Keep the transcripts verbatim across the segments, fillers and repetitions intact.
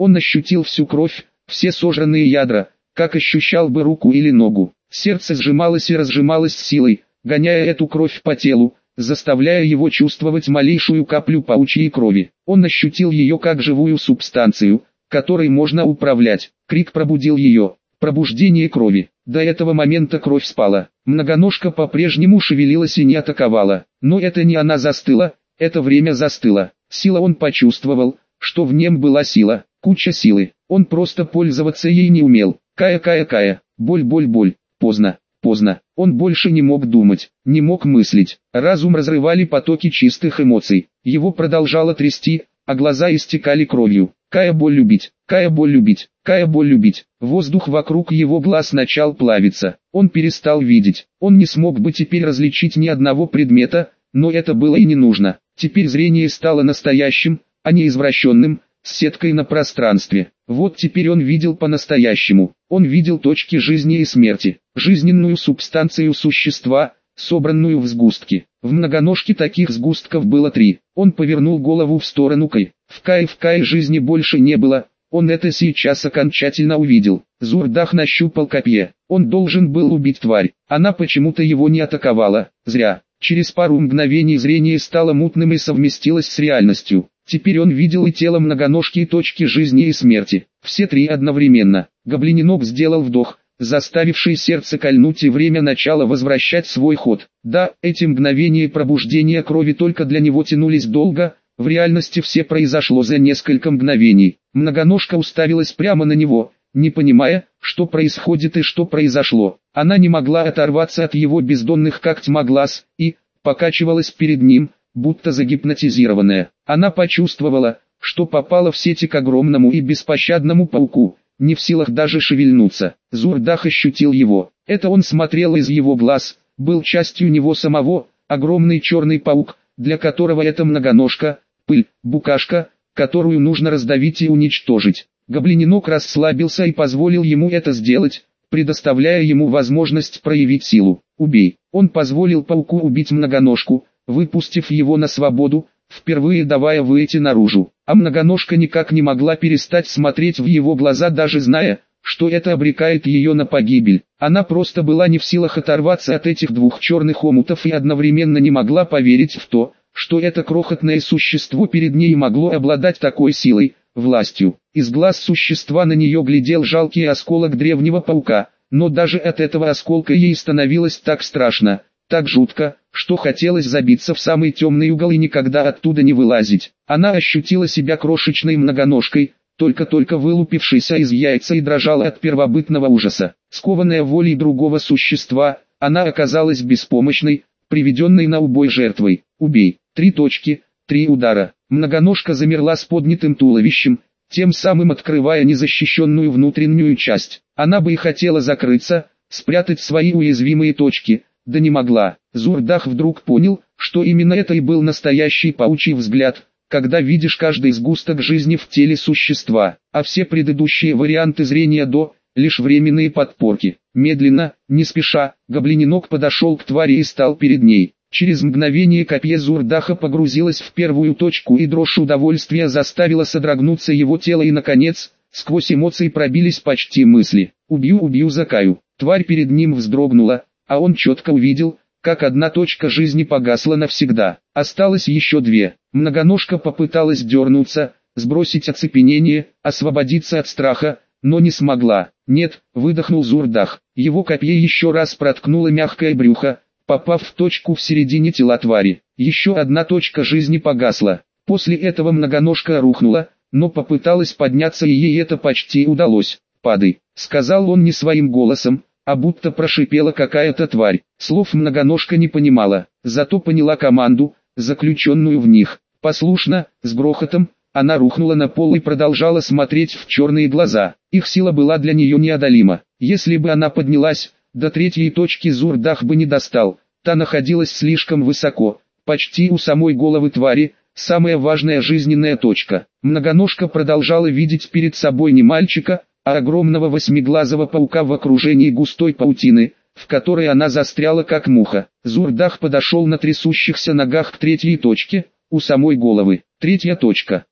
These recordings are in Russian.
Он ощутил всю кровь, все сожранные ядра, как ощущал бы руку или ногу. Сердце сжималось и разжималось с силой, гоняя эту кровь по телу, заставляя его чувствовать малейшую каплю паучьей крови. Он ощутил ее как живую субстанцию, которой можно управлять. Крик пробудил ее. Пробуждение крови. До этого момента кровь спала. Многоножка по-прежнему шевелилась и не атаковала. Но это не она застыла, это время застыло. Сила он почувствовал, что в нем была сила, куча силы. Он просто пользоваться ей не умел. Кая-кая-кая, боль-боль-боль, поздно. Поздно. Он больше не мог думать, не мог мыслить. Разум разрывали потоки чистых эмоций. Его продолжало трясти, а глаза истекали кровью. Кая боль любить, кая боль любить, кая боль любить. Воздух вокруг его глаз начал плавиться. Он перестал видеть. Он не смог бы теперь различить ни одного предмета, но это было и не нужно. Теперь зрение стало настоящим, а не извращенным, с сеткой на пространстве. Вот теперь он видел по-настоящему. Он видел точки жизни и смерти, жизненную субстанцию существа, собранную в сгустки. В многоножке таких сгустков было три. Он повернул голову в сторону Кай. В Кае в Кае жизни больше не было. Он это сейчас окончательно увидел. Зурдах нащупал копье. Он должен был убить тварь. Она почему-то его не атаковала. Зря. Через пару мгновений зрение стало мутным и совместилось с реальностью. Теперь он видел и тело многоножки, и точки жизни и смерти. Все три одновременно. Гоблиненок сделал вдох, заставивший сердце кольнуть, и время начало возвращать свой ход. Да, эти мгновения пробуждения крови только для него тянулись долго, в реальности все произошло за несколько мгновений. Многоножка уставилась прямо на него, не понимая, что происходит и что произошло. Она не могла оторваться от его бездонных как тьма глаз, и покачивалась перед ним, будто загипнотизированная. Она почувствовала, что попала в сети к огромному и беспощадному пауку, не в силах даже шевельнуться. Зурдах ощутил его. Это он смотрел из его глаз, был частью него самого, огромный черный паук, для которого эта многоножка, пыль, букашка, которую нужно раздавить и уничтожить. Гоблиненок расслабился и позволил ему это сделать, предоставляя ему возможность проявить силу. «Убей». Он позволил пауку убить многоножку, выпустив его на свободу, впервые давая выйти наружу. А многоножка никак не могла перестать смотреть в его глаза, даже зная, что это обрекает ее на погибель. Она просто была не в силах оторваться от этих двух черных омутов и одновременно не могла поверить в то, что это крохотное существо перед ней могло обладать такой силой, властью. Из глаз существа на нее глядел жалкий осколок древнего паука, но даже от этого осколка ей становилось так страшно, так жутко, что хотелось забиться в самый темный угол и никогда оттуда не вылазить. Она ощутила себя крошечной многоножкой, только-только вылупившейся из яйца, и дрожала от первобытного ужаса. Скованная волей другого существа, она оказалась беспомощной, приведенной на убой жертвой. «Убей». Три точки, три удара. Многоножка замерла с поднятым туловищем, тем самым открывая незащищенную внутреннюю часть. Она бы и хотела закрыться, спрятать свои уязвимые точки, да не могла. Зурдах вдруг понял, что именно это и был настоящий паучий взгляд, когда видишь каждый сгусток жизни в теле существа, а все предыдущие варианты зрения до – лишь временные подпорки. Медленно, не спеша, гоблиненок подошел к твари и стал перед ней. Через мгновение копье Зурдаха погрузилось в первую точку, и дрожь удовольствия заставила содрогнуться его тело, и наконец, сквозь эмоции пробились почти мысли. «Убью, убью, закаю». Тварь перед ним вздрогнула, а он четко увидел, как одна точка жизни погасла навсегда. Осталось еще две. Многоножка попыталась дернуться, сбросить оцепенение, освободиться от страха, но не смогла. «Нет», — выдохнул Зурдах. Его копье еще раз проткнуло мягкое брюхо, попав в точку в середине тела твари. Еще одна точка жизни погасла. После этого многоножка рухнула, но попыталась подняться, и ей это почти удалось. «Падай», — сказал он не своим голосом, а будто прошипела какая-то тварь. Слов многоножка не понимала, зато поняла команду, заключенную в них. Послушно, с грохотом, она рухнула на пол и продолжала смотреть в черные глаза. Их сила была для нее неодолима. Если бы она поднялась, до третьей точки Зурдах бы не достал. Та находилась слишком высоко, почти у самой головы твари, самая важная жизненная точка. Многоножка продолжала видеть перед собой не мальчика, а огромного восьмиглазого паука в окружении густой паутины, в которой она застряла как муха. Зурдах подошел на трясущихся ногах к третьей точке, у самой головы. Третья точка.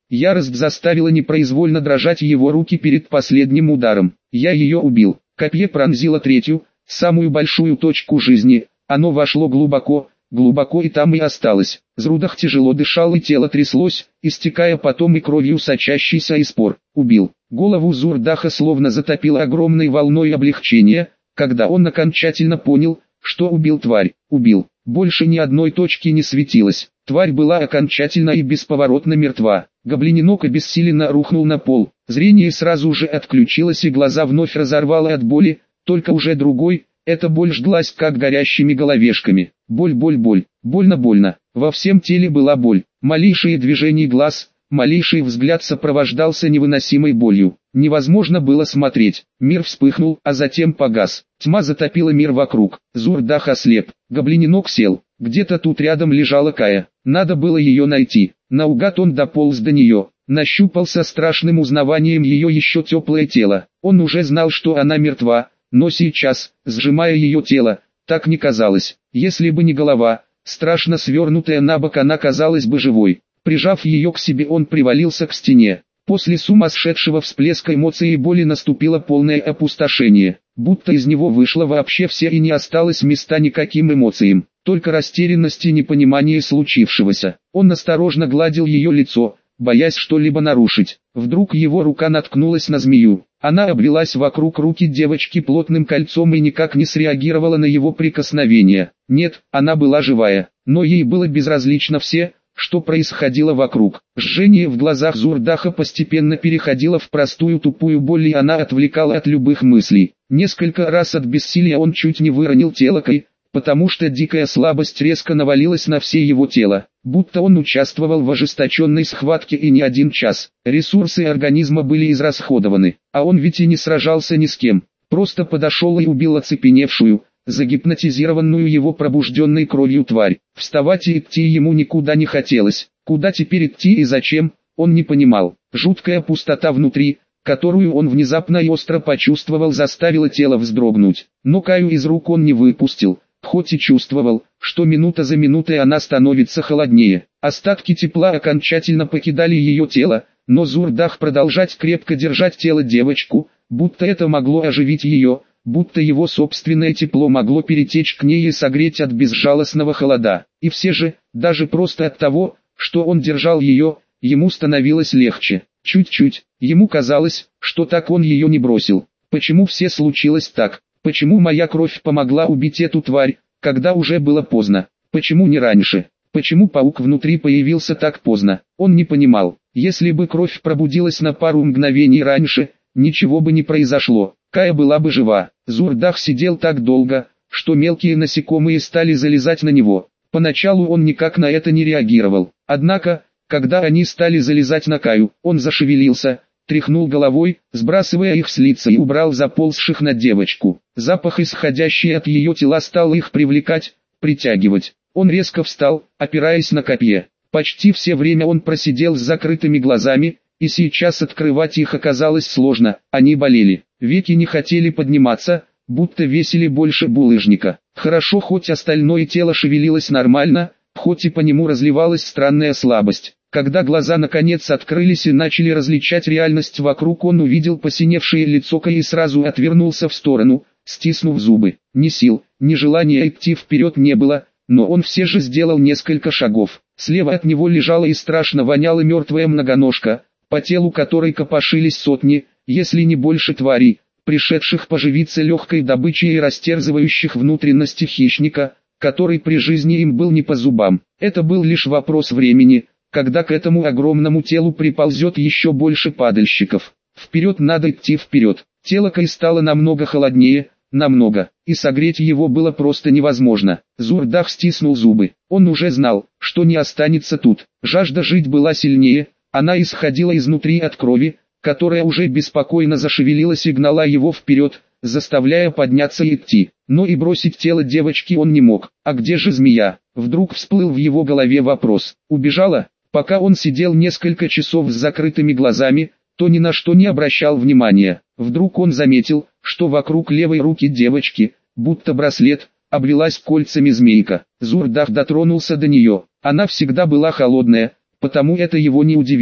Ярость заставила непроизвольно дрожать его руки перед последним ударом. Я ее убил. Копье пронзило третью, самую большую точку жизни. Оно вошло глубоко, глубоко и там и осталось. Зрудах тяжело дышал и тело тряслось, истекая потом и кровью сочащейся из пор. Убил. Голову Зурдаха словно затопило огромной волной облегчения, когда он окончательно понял, что убил тварь. Убил. Больше ни одной точки не светилось. Тварь была окончательно и бесповоротно мертва. Гоблиненок обессиленно рухнул на пол. Зрение сразу же отключилось и глаза вновь разорвало от боли, только уже другой. Эта боль жглась как горящими головешками. Боль, боль, боль. Больно-больно. Во всем теле была боль. Малейшие движения глаз, малейший взгляд сопровождался невыносимой болью. Невозможно было смотреть. Мир вспыхнул, а затем погас. Тьма затопила мир вокруг. Зурдах ослеп. Гоблиненок сел. Где-то тут рядом лежала Кая. Надо было ее найти. Наугад он дополз до нее. Нащупал со страшным узнаванием ее еще теплое тело. Он уже знал, что она мертва, но сейчас, сжимая ее тело, так не казалось. Если бы не голова, страшно свернутая на бок, она казалась бы живой. Прижав ее к себе, он привалился к стене. После сумасшедшего всплеска эмоций и боли наступило полное опустошение. Будто из него вышло вообще все и не осталось места никаким эмоциям. Только растерянность и непонимание случившегося. Он осторожно гладил ее лицо, боясь что-либо нарушить. Вдруг его рука наткнулась на змею. Она обвилась вокруг руки девочки плотным кольцом и никак не среагировала на его прикосновение. Нет, она была живая, но ей было безразлично все, что происходило вокруг. Жжение в глазах Зурдаха постепенно переходило в простую тупую боль, и она отвлекала от любых мыслей. Несколько раз от бессилия он чуть не выронил тело Кай, потому что дикая слабость резко навалилась на все его тело, будто он участвовал в ожесточенной схватке и не один час. Ресурсы организма были израсходованы, а он ведь и не сражался ни с кем, просто подошел и убил оцепеневшую, загипнотизированную его пробужденной кровью тварь. Вставать и идти ему никуда не хотелось. Куда теперь идти и зачем, он не понимал. Жуткая пустота внутри, которую он внезапно и остро почувствовал, заставила тело вздрогнуть. Но Каю из рук он не выпустил, хоть и чувствовал, что минута за минутой она становится холоднее. Остатки тепла окончательно покидали ее тело, но Зурдах продолжать крепко держать тело девочку, будто это могло оживить ее, будто его собственное тепло могло перетечь к ней и согреть от безжалостного холода. И все же, даже просто от того, что он держал ее, ему становилось легче. Чуть-чуть, ему казалось, что так он ее не бросил. Почему все случилось так? Почему моя кровь помогла убить эту тварь, когда уже было поздно? Почему не раньше? Почему паук внутри появился так поздно? Он не понимал. Если бы кровь пробудилась на пару мгновений раньше, ничего бы не произошло. Кая была бы жива. Зурдах сидел так долго, что мелкие насекомые стали залезать на него. Поначалу он никак на это не реагировал. Однако, когда они стали залезать на Каю, он зашевелился, тряхнул головой, сбрасывая их с лица, и убрал заползших на девочку. Запах, исходящий от ее тела, стал их привлекать, притягивать. Он резко встал, опираясь на копье. Почти все время он просидел с закрытыми глазами, и сейчас открывать их оказалось сложно, они болели. Веки не хотели подниматься, будто весили больше булыжника. Хорошо, хоть остальное тело шевелилось нормально, хоть и по нему разливалась странная слабость. Когда глаза наконец открылись и начали различать реальность вокруг, он увидел посиневшее лицо Каи и сразу отвернулся в сторону, стиснув зубы. Ни сил, ни желания идти вперед не было, но он все же сделал несколько шагов. Слева от него лежала и страшно воняла мертвая многоножка, по телу которой копошились сотни, если не больше тварей, пришедших поживиться легкой добычей и растерзывающих внутренности хищника, который при жизни им был не по зубам. Это был лишь вопрос времени, когда к этому огромному телу приползет еще больше падальщиков. Вперед, надо идти вперед. Тело Кай стало намного холоднее, намного, и согреть его было просто невозможно. Зурдах стиснул зубы. Он уже знал, что не останется тут. Жажда жить была сильнее, она исходила изнутри от крови, которая уже беспокойно зашевелилась и гнала его вперед, заставляя подняться и идти. Но и бросить тело девочки он не мог. А где же змея? Вдруг всплыл в его голове вопрос. Убежала? Пока он сидел несколько часов с закрытыми глазами, то ни на что не обращал внимания. Вдруг он заметил, что вокруг левой руки девочки, будто браслет, обвилась кольцами змейка. Зурдах дотронулся до нее. Она всегда была холодная, потому это его не удивило.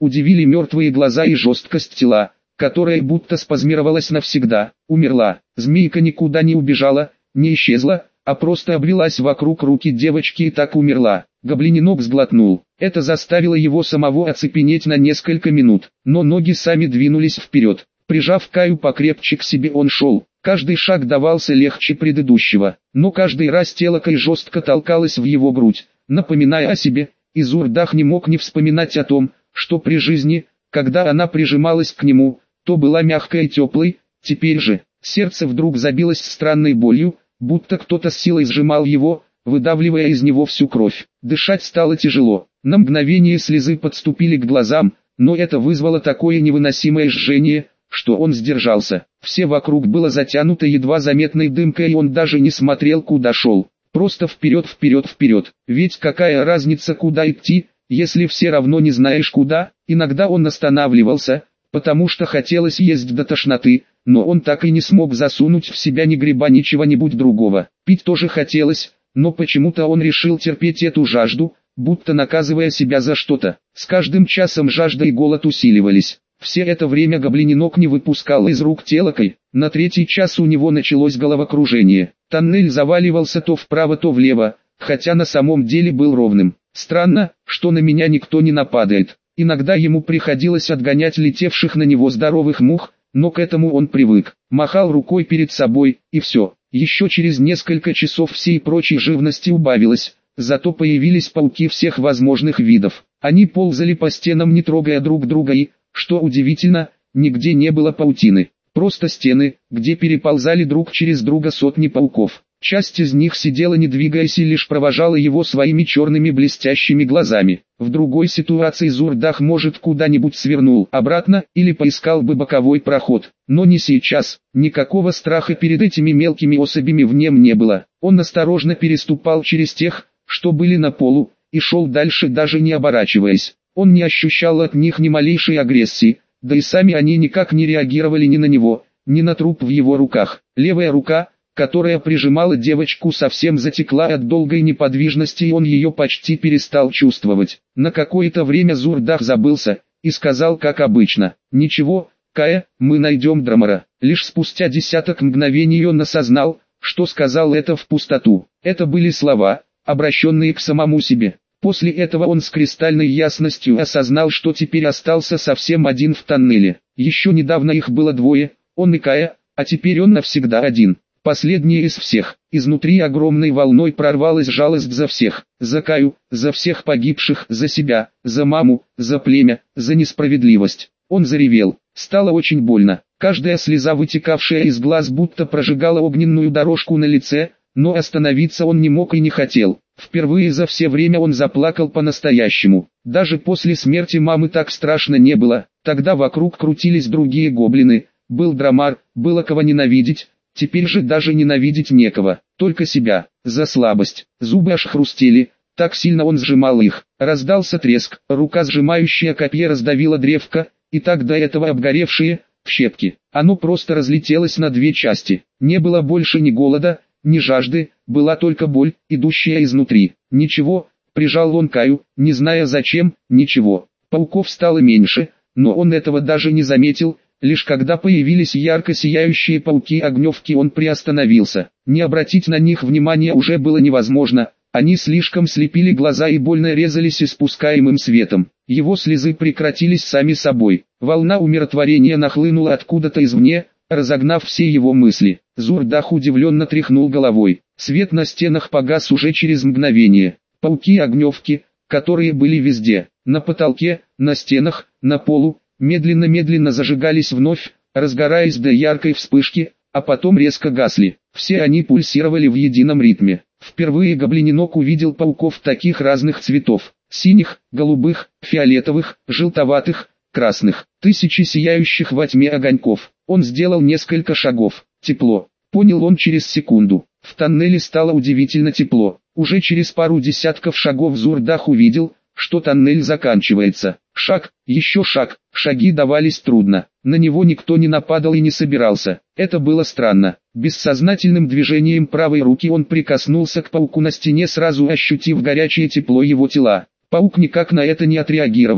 удивили мертвые глаза и жесткость тела, которая будто спазмировалась навсегда, умерла. Змейка никуда не убежала, не исчезла, а просто обвелась вокруг руки девочки и так умерла. Гоблиненок сглотнул. Это заставило его самого оцепенеть на несколько минут, но ноги сами двинулись вперед. Прижав Каю покрепче к себе, он шел. Каждый шаг давался легче предыдущего, но каждый раз тело Кай жестко толкалось в его грудь, напоминая о себе, и Зурдах не мог не вспоминать о том, что при жизни, когда она прижималась к нему, то была мягкой и теплой. Теперь же, сердце вдруг забилось странной болью, будто кто-то с силой сжимал его, выдавливая из него всю кровь. Дышать стало тяжело, на мгновение слезы подступили к глазам, но это вызвало такое невыносимое жжение, что он сдержался. Все вокруг было затянуто едва заметной дымкой, и он даже не смотрел, куда шел. Просто вперед, вперед, вперед. Ведь какая разница, куда идти, если все равно не знаешь куда? Иногда он останавливался, потому что хотелось есть до тошноты, но он так и не смог засунуть в себя ни гриба, ни чего-нибудь другого. Пить тоже хотелось, но почему-то он решил терпеть эту жажду, будто наказывая себя за что-то. С каждым часом жажда и голод усиливались. Все это время гоблиненок не выпускал из рук тело Кай. На третий час у него началось головокружение. Тоннель заваливался то вправо, то влево, хотя на самом деле был ровным. Странно, что на меня никто не нападает. Иногда ему приходилось отгонять летевших на него здоровых мух, но к этому он привык. Махал рукой перед собой, и все. Еще через несколько часов всей прочей живности убавилось, зато появились пауки всех возможных видов. Они ползали по стенам, не трогая друг друга, и, что удивительно, нигде не было паутины. Просто стены, где переползали друг через друга сотни пауков. Часть из них сидела не двигаясь и лишь провожала его своими черными блестящими глазами. В другой ситуации Зурдах, может, куда-нибудь свернул обратно или поискал бы боковой проход. Но не сейчас. Никакого страха перед этими мелкими особями в нем не было. Он осторожно переступал через тех, что были на полу, и шел дальше, даже не оборачиваясь. Он не ощущал от них ни малейшей агрессии, да и сами они никак не реагировали ни на него, ни на труп в его руках. Левая рука, которая прижимала девочку, совсем затекла от долгой неподвижности, и он ее почти перестал чувствовать. На какое-то время Зурдах забылся и сказал, как обычно: «Ничего, Кая, мы найдем Драмара». Лишь спустя десяток мгновений он осознал, что сказал это в пустоту. Это были слова, обращенные к самому себе. После этого он с кристальной ясностью осознал, что теперь остался совсем один в тоннеле. Еще недавно их было двое, он и Кая, а теперь он навсегда один. Последний из всех. Изнутри огромной волной прорвалась жалость за всех. За Каю, за всех погибших, за себя, за маму, за племя, за несправедливость. Он заревел. Стало очень больно. Каждая слеза, вытекавшая из глаз, будто прожигала огненную дорожку на лице, но остановиться он не мог и не хотел. Впервые за все время он заплакал по-настоящему. Даже после смерти мамы так страшно не было. Тогда вокруг крутились другие гоблины. Был Драмар, было кого ненавидеть. Теперь же даже ненавидеть некого, только себя, за слабость. Зубы аж хрустели, так сильно он сжимал их. Раздался треск, рука, сжимающая копье, раздавила древко, и так до этого обгоревшие, в щепки. Оно просто разлетелось на две части. Не было больше ни голода, ни жажды, была только боль, идущая изнутри. Ничего, прижал он Каю, не зная зачем, ничего. Пауков стало меньше, но он этого даже не заметил. Лишь когда появились ярко сияющие пауки-огневки, он приостановился. Не обратить на них внимания уже было невозможно, они слишком слепили глаза и больно резались испускаемым светом. Его слезы прекратились сами собой. Волна умиротворения нахлынула откуда-то извне, разогнав все его мысли. Зурдах удивленно тряхнул головой. Свет на стенах погас уже через мгновение. Пауки-огневки, которые были везде, на потолке, на стенах, на полу, медленно-медленно зажигались вновь, разгораясь до яркой вспышки, а потом резко гасли. Все они пульсировали в едином ритме. Впервые гоблиненок увидел пауков таких разных цветов: синих, голубых, фиолетовых, желтоватых, красных, тысячи сияющих во тьме огоньков. Он сделал несколько шагов. Тепло, понял он через секунду. В тоннеле стало удивительно тепло. Уже через пару десятков шагов Зурдах увидел, что тоннель заканчивается. Шаг, еще шаг, шаги давались трудно. На него никто не нападал и не собирался. Это было странно. Бессознательным движением правой руки он прикоснулся к пауку на стене, сразу ощутив горячее тепло его тела. Паук никак на это не отреагировал.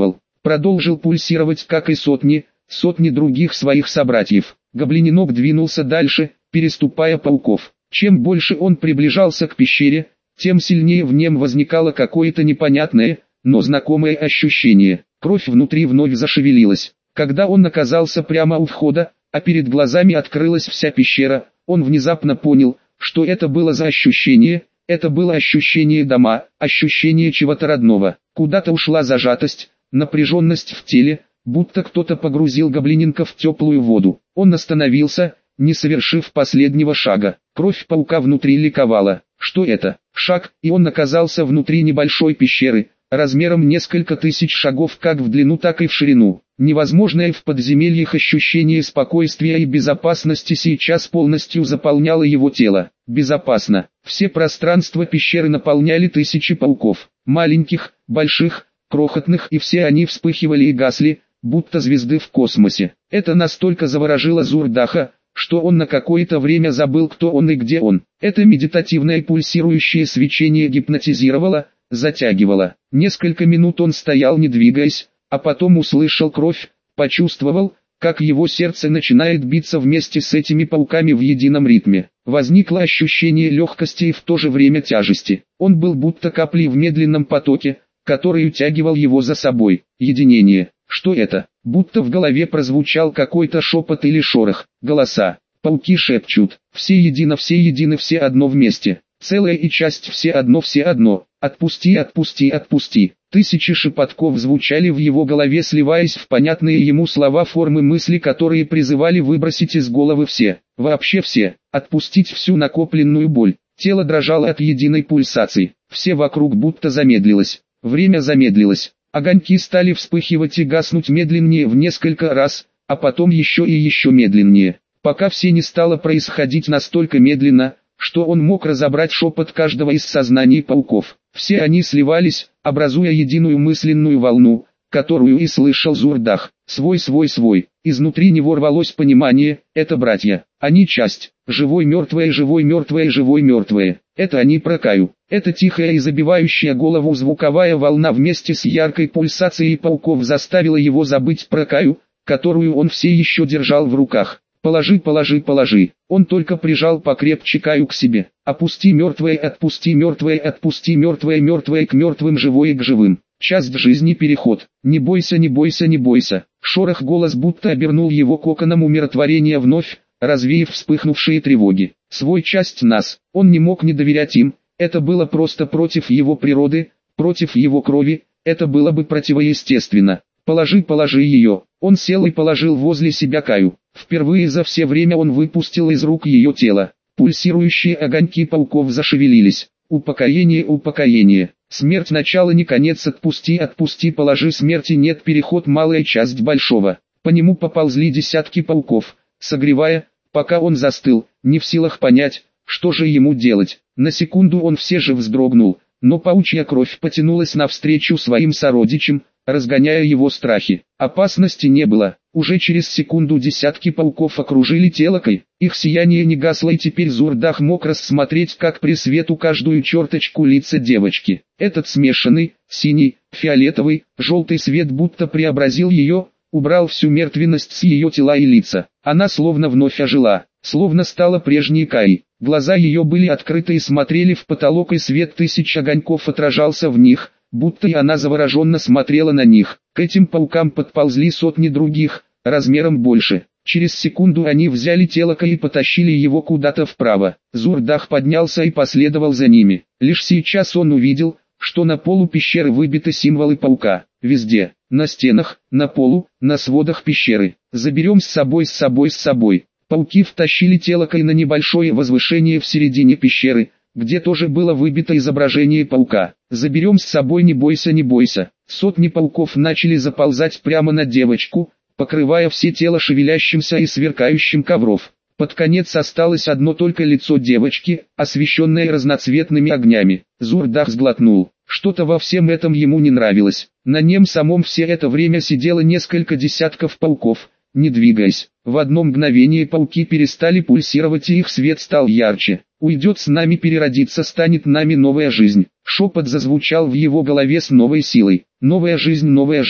продолжил пульсировать, как и сотни, сотни других своих собратьев. Гоблиненок двинулся дальше, переступая пауков. Чем больше он приближался к пещере, тем сильнее в нем возникало какое-то непонятное, но знакомое ощущение. Кровь внутри вновь зашевелилась. Когда он оказался прямо у входа, а перед глазами открылась вся пещера, он внезапно понял, что это было за ощущение. Это было ощущение дома, ощущение чего-то родного. Куда-то ушла зажатость, напряженность в теле, будто кто-то погрузил гоблиненка в теплую воду. Он остановился, не совершив последнего шага. Кровь паука внутри ликовала. Что это? Шаг, и он оказался внутри небольшой пещеры, размером несколько тысяч шагов как в длину, так и в ширину. Невозможное в подземельях ощущение спокойствия и безопасности сейчас полностью заполняло его тело. Безопасно. Все пространства пещеры наполняли тысячи пауков. Маленьких, больших, крохотных, и все они вспыхивали и гасли, будто звезды в космосе. Это настолько заворожило Зурдаха, что он на какое-то время забыл, кто он и где он. Это медитативное пульсирующее свечение гипнотизировало, затягивало. Несколько минут он стоял, не двигаясь, а потом услышал кровь, почувствовал, как его сердце начинает биться вместе с этими пауками в едином ритме. Возникло ощущение легкости и в то же время тяжести. Он был будто каплей в медленном потоке, который утягивал его за собой. Единение. Что это? Будто в голове прозвучал какой-то шепот или шорох. Голоса. Пауки шепчут. Все едино, все едины, все одно вместе. Целая и часть, все одно, все одно. Отпусти, отпусти, отпусти. Тысячи шепотков звучали в его голове, сливаясь в понятные ему слова формы мысли, которые призывали выбросить из головы все, вообще все, отпустить всю накопленную боль. Тело дрожало от единой пульсации. Все вокруг будто замедлилось. Время замедлилось. Огоньки стали вспыхивать и гаснуть медленнее в несколько раз, а потом еще и еще медленнее, пока все не стало происходить настолько медленно, что он мог разобрать шепот каждого из сознаний пауков. Все они сливались, образуя единую мысленную волну, которую и слышал Зурдах. Свой, свой, свой. Изнутри него рвалось понимание: это братья. Они часть. Живой, мертвое, живой, мертвое, живой, мертвое. Это они про Каю. Это тихая и забивающая голову звуковая волна вместе с яркой пульсацией пауков заставила его забыть про Каю, которую он все еще держал в руках. Положи, положи, положи. Он только прижал покрепче Каю к себе. Опусти мертвое, отпусти мертвое, отпусти мертвое, мертвое к мертвым, живое к живым. Часть жизни, переход. Не бойся, не бойся, не бойся. Шорох голос будто обернул его коконом умиротворения, вновь развеяв вспыхнувшие тревоги. Свой часть нас. Он не мог не доверять им. Это было просто против его природы, против его крови. Это было бы противоестественно. Положи, положи ее. Он сел и положил возле себя Каю. Впервые за все время он выпустил из рук ее тело. Пульсирующие огоньки пауков зашевелились. Упокоение, упокоение. Смерть начало, не конец, отпусти, отпусти, положи, смерти нет, переход, малая часть большого. По нему поползли десятки пауков, согревая, пока он застыл, не в силах понять, что же ему делать. На секунду он все же вздрогнул, но паучья кровь потянулась навстречу своим сородичам, разгоняя его страхи. Опасности не было. Уже через секунду десятки пауков окружили тело Кай. Их сияние не гасло, и теперь Зурдах мог рассмотреть как при свету каждую черточку лица девочки. Этот смешанный, синий, фиолетовый, желтый свет будто преобразил ее, убрал всю мертвенность с ее тела и лица. Она словно вновь ожила, словно стала прежней Кай. Глаза ее были открыты и смотрели в потолок, и свет тысяч огоньков отражался в них, будто и она завороженно смотрела на них. К этим паукам подползли сотни других, размером больше. Через секунду они взяли тело Кай и потащили его куда-то вправо. Зурдах поднялся и последовал за ними. Лишь сейчас он увидел, что на полу пещеры выбиты символы паука. Везде, на стенах, на полу, на сводах пещеры. Заберем с собой, с собой, с собой. Пауки втащили тело Кай на небольшое возвышение в середине пещеры, где тоже было выбито изображение паука. Заберем с собой, не бойся, не бойся. Сотни пауков начали заползать прямо на девочку, покрывая все тело шевелящимся и сверкающим ковров. Под конец осталось одно только лицо девочки, освещенное разноцветными огнями. Зурдах сглотнул. Что-то во всем этом ему не нравилось. На нем самом все это время сидело несколько десятков пауков, не двигаясь. В одно мгновение пауки перестали пульсировать, и их свет стал ярче. «Уйдет с нами, переродиться, станет нами новая жизнь». Шепот зазвучал в его голове с новой силой. «Новая жизнь, новая жизнь».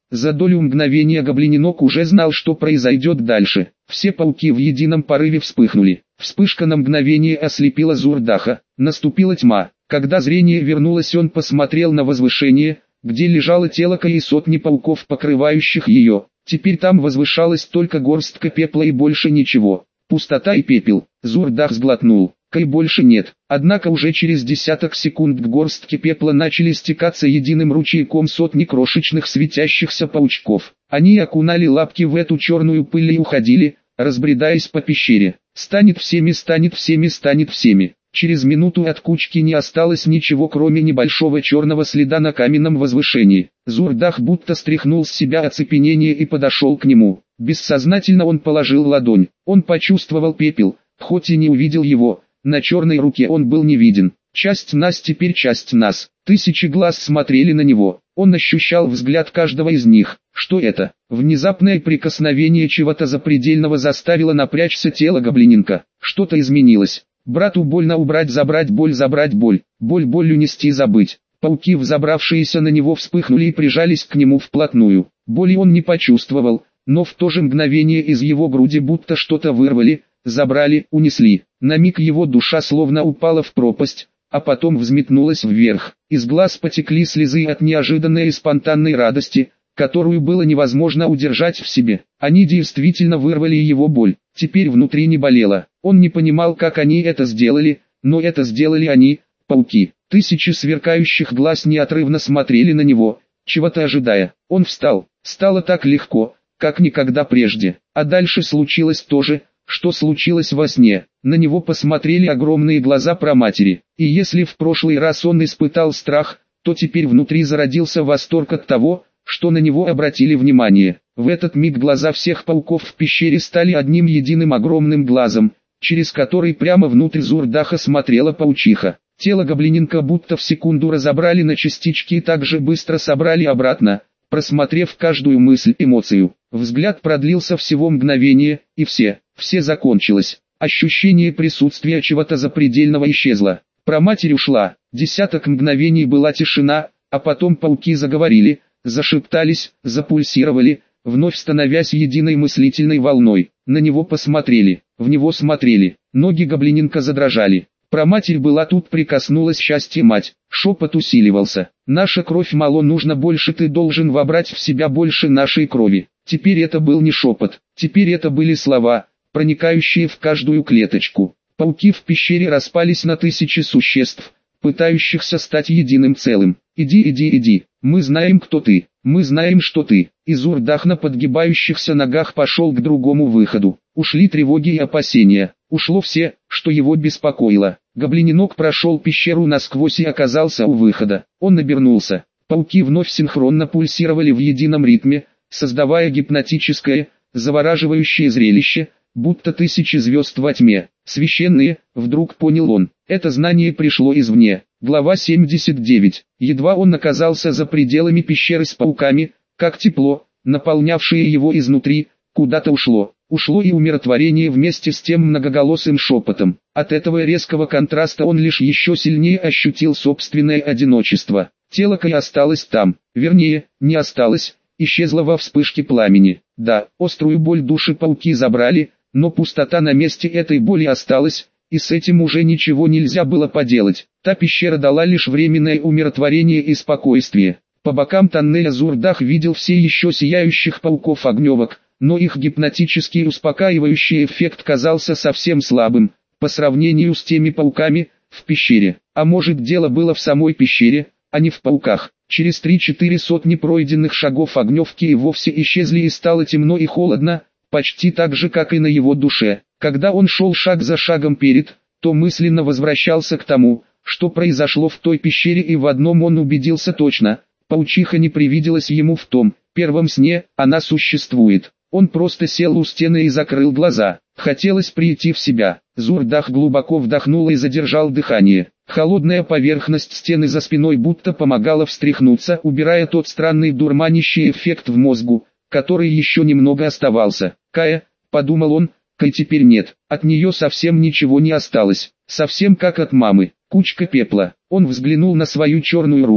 За долю мгновения гоблиненок уже знал, что произойдет дальше. Все пауки в едином порыве вспыхнули. Вспышка на мгновение ослепила Зурдаха. Наступила тьма. Когда зрение вернулось, он посмотрел на возвышение, где лежало тело Каи и сотни пауков, покрывающих ее. Теперь там возвышалась только горстка пепла и больше ничего. Пустота и пепел. Зурдах сглотнул. Кай больше нет. Однако уже через десяток секунд к горстке пепла начали стекаться единым ручейком сотни крошечных светящихся паучков. Они окунали лапки в эту черную пыль и уходили, разбредаясь по пещере. Станет всеми, станет всеми, станет всеми. Через минуту от кучки не осталось ничего, кроме небольшого черного следа на каменном возвышении. Зурдах будто стряхнул с себя оцепенение и подошел к нему. Бессознательно он положил ладонь. Он почувствовал пепел, хоть и не увидел его. На черной руке он был не виден. Часть нас теперь часть нас. Тысячи глаз смотрели на него. Он ощущал взгляд каждого из них. Что это? Внезапное прикосновение чего-то запредельного заставило напрячься тело гоблиненка. Что-то изменилось. Брату больно убрать, забрать боль, забрать боль. Боль боль унести, забыть. Пауки, взобравшиеся на него, вспыхнули и прижались к нему вплотную. Боли он не почувствовал, но в то же мгновение из его груди будто что-то вырвали, забрали, унесли. На миг его душа словно упала в пропасть, а потом взметнулась вверх. Из глаз потекли слезы от неожиданной и спонтанной радости, которую было невозможно удержать в себе. Они действительно вырвали его боль. Теперь внутри не болело. Он не понимал, как они это сделали, но это сделали они, пауки. Тысячи сверкающих глаз неотрывно смотрели на него, чего-то ожидая. Он встал. Стало так легко, как никогда прежде. А дальше случилось то же, что случилось во сне. На него посмотрели огромные глаза праматери. И если в прошлый раз он испытал страх, то теперь внутри зародился восторг от того, что на него обратили внимание. В этот миг глаза всех пауков в пещере стали одним единым огромным глазом, через который прямо внутрь Зурдаха смотрела паучиха. Тело гоблиненка будто в секунду разобрали на частички и так же быстро собрали обратно, просмотрев каждую мысль, эмоцию. Взгляд продлился всего мгновение, и все, все закончилось. Ощущение присутствия чего-то запредельного исчезло. Праматерь ушла. Десяток мгновений была тишина, а потом пауки заговорили, зашептались, запульсировали, вновь становясь единой мыслительной волной. На него посмотрели, в него смотрели. Ноги гоблиненка задрожали. Праматерь была тут, прикоснулась счастье мать. Шепот усиливался. Наша кровь мало, нужно больше, ты должен вобрать в себя больше нашей крови. Теперь это был не шепот, теперь это были слова, проникающие в каждую клеточку. Пауки в пещере распались на тысячи существ, пытающихся стать единым целым. Иди, иди, иди, мы знаем, кто ты, мы знаем, что ты. И Зурдах на подгибающихся ногах пошел к другому выходу. Ушли тревоги и опасения, ушло все, что его беспокоило. Гоблиненок прошел пещеру насквозь и оказался у выхода. Он обернулся. Пауки вновь синхронно пульсировали в едином ритме, создавая гипнотическое, завораживающее зрелище, будто тысячи звезд во тьме. Священные, вдруг понял он, это знание пришло извне. Глава семьдесят девять. Едва он оказался за пределами пещеры с пауками, как тепло, наполнявшее его изнутри, куда-то ушло. Ушло и умиротворение вместе с тем многоголосым шепотом. От этого резкого контраста он лишь еще сильнее ощутил собственное одиночество. Тело Кай осталось там, вернее, не осталось, исчезло во вспышке пламени. Да, острую боль души пауки забрали, но пустота на месте этой боли осталась, и с этим уже ничего нельзя было поделать. Та пещера дала лишь временное умиротворение и спокойствие. По бокам тоннеля Зурдах видел все еще сияющих пауков-огневок, но их гипнотический успокаивающий эффект казался совсем слабым, по сравнению с теми пауками в пещере. А может, дело было в самой пещере, а не в пауках. Через три-четыре сотни пройденных шагов огневки и вовсе исчезли, и стало темно и холодно, почти так же, как и на его душе. Когда он шел шаг за шагом перед, то мысленно возвращался к тому, что произошло в той пещере, и в одном он убедился точно: паучиха не привиделась ему в том первом сне, она существует. Он просто сел у стены и закрыл глаза. Хотелось прийти в себя. Зурдах глубоко вдохнул и задержал дыхание. Холодная поверхность стены за спиной будто помогала встряхнуться, убирая тот странный дурманящий эффект в мозгу, который еще немного оставался. «Кая», — подумал он, — «Кай теперь нет, от нее совсем ничего не осталось, совсем как от мамы». Кучка пепла. Он взглянул на свою черную руку,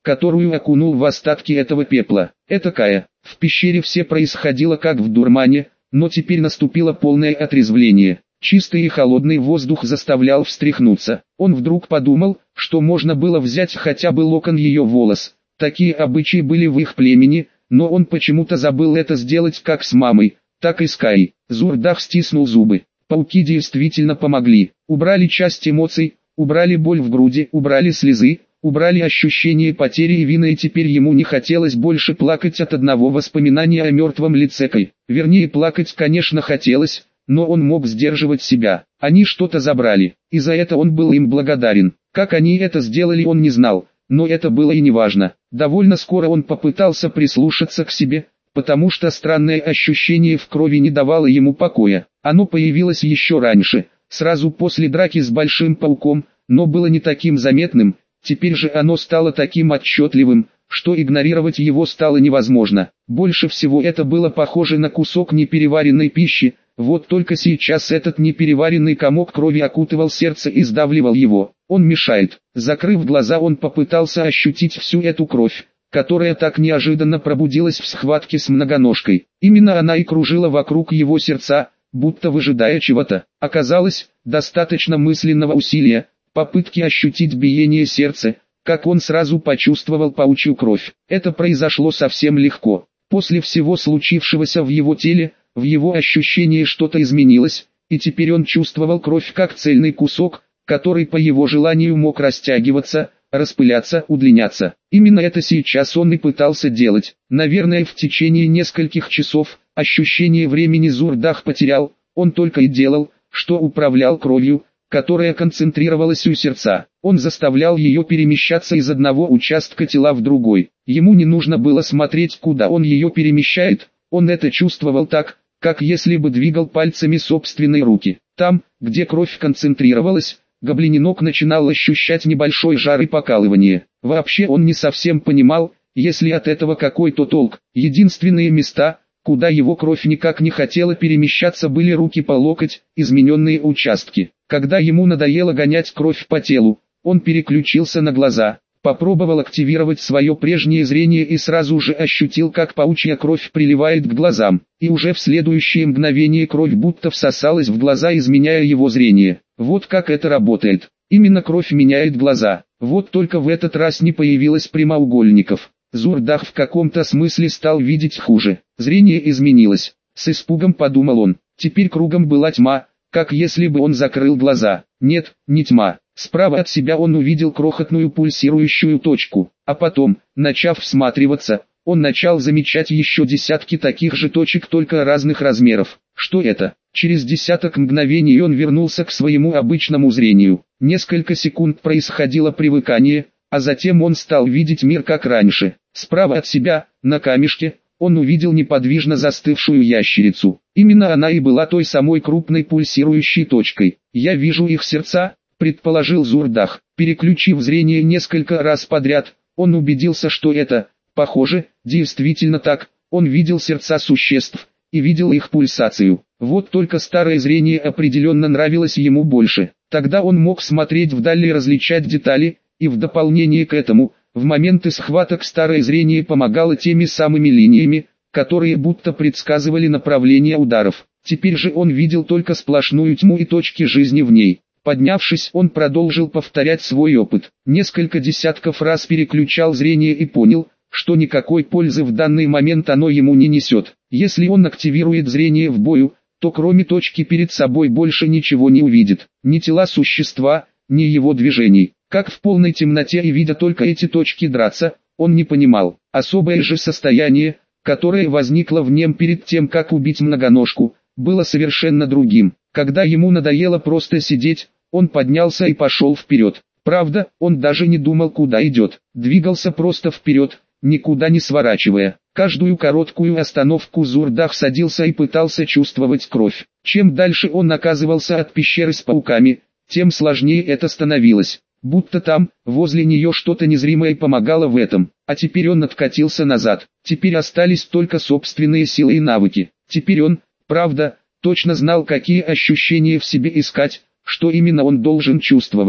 которую окунул в остатки этого пепла. Этакая. В пещере все происходило как в дурмане, но теперь наступило полное отрезвление. Чистый и холодный воздух заставлял встряхнуться. Он вдруг подумал, что можно было взять хотя бы локон ее волос. Такие обычаи были в их племени, но он почему-то забыл это сделать как с мамой, так и с Каей. Зурдах стиснул зубы. Пауки действительно помогли. Убрали часть эмоций, убрали боль в груди, убрали слезы, убрали ощущение потери и вины, и теперь ему не хотелось больше плакать от одного воспоминания о мертвом лице Кай. Вернее, плакать, конечно, хотелось, но он мог сдерживать себя. Они что-то забрали, и за это он был им благодарен. Как они это сделали, он не знал, но это было и не важно. Довольно скоро он попытался прислушаться к себе, потому что странное ощущение в крови не давало ему покоя. Оно появилось еще раньше, сразу после драки с Большим Пауком, но было не таким заметным. Теперь же оно стало таким отчетливым, что игнорировать его стало невозможно. Больше всего это было похоже на кусок непереваренной пищи, вот только сейчас этот непереваренный комок крови окутывал сердце и сдавливал его. Он мешает. Закрыв глаза, он попытался ощутить всю эту кровь, которая так неожиданно пробудилась в схватке с многоножкой. Именно она и кружила вокруг его сердца, будто выжидая чего-то. Оказалось, достаточно мысленного усилия, попытки ощутить биение сердца, как он сразу почувствовал паучью кровь. Это произошло совсем легко. После всего случившегося в его теле, в его ощущении что-то изменилось, и теперь он чувствовал кровь как цельный кусок, который по его желанию мог растягиваться, распыляться, удлиняться. Именно это сейчас он и пытался делать. Наверное, в течение нескольких часов ощущение времени Зурдах потерял, он только и делал, что управлял кровью, которая концентрировалась у сердца. Он заставлял ее перемещаться из одного участка тела в другой. Ему не нужно было смотреть, куда он ее перемещает, он это чувствовал так, как если бы двигал пальцами собственной руки. Там, где кровь концентрировалась, гоблиненок начинал ощущать небольшой жар и покалывание. Вообще он не совсем понимал, есть ли от этого какой-то толк. Единственные места, куда его кровь никак не хотела перемещаться, были руки по локоть, измененные участки. Когда ему надоело гонять кровь по телу, он переключился на глаза, попробовал активировать свое прежнее зрение и сразу же ощутил, как паучья кровь приливает к глазам, и уже в следующее мгновение кровь будто всосалась в глаза, изменяя его зрение. Вот как это работает. Именно кровь меняет глаза. Вот только в этот раз не появилось прямоугольников. Зурдах в каком-то смысле стал видеть хуже. Зрение изменилось. С испугом подумал он. Теперь кругом была тьма, как если бы он закрыл глаза. Нет, не тьма. Справа от себя он увидел крохотную пульсирующую точку. А потом, начав всматриваться, он начал замечать еще десятки таких же точек, только разных размеров. Что это? Через десяток мгновений он вернулся к своему обычному зрению. Несколько секунд происходило привыкание, а затем он стал видеть мир как раньше. Справа от себя, на камешке, он увидел неподвижно застывшую ящерицу. Именно она и была той самой крупной пульсирующей точкой. «Я вижу их сердца», — предположил Зурдах. Переключив зрение несколько раз подряд, он убедился, что это, похоже, действительно так. Он видел сердца существ и видел их пульсацию. Вот только старое зрение определенно нравилось ему больше. Тогда он мог смотреть вдали и различать детали, и в дополнение к этому, в моменты схваток старое зрение помогало теми самыми линиями, которые будто предсказывали направление ударов. Теперь же он видел только сплошную тьму и точки жизни в ней. Поднявшись, он продолжил повторять свой опыт. Несколько десятков раз переключал зрение и понял, что никакой пользы в данный момент оно ему не несет. Если он активирует зрение в бою, то кроме точки перед собой больше ничего не увидит. Ни тела существа, ни его движений. Как в полной темноте и видя только эти точки драться, он не понимал. Особое же состояние, которое возникло в нем перед тем, как убить многоножку, было совершенно другим. Когда ему надоело просто сидеть, он поднялся и пошел вперед. Правда, он даже не думал, куда идет. Двигался просто вперед, никуда не сворачивая. Каждую короткую остановку Зурдах садился и пытался чувствовать кровь. Чем дальше он оказывался от пещеры с пауками, тем сложнее это становилось. Будто там, возле нее что-то незримое помогало в этом. А теперь он откатился назад. Теперь остались только собственные силы и навыки. Теперь он, правда, точно знал, какие ощущения в себе искать, что именно он должен чувствовать.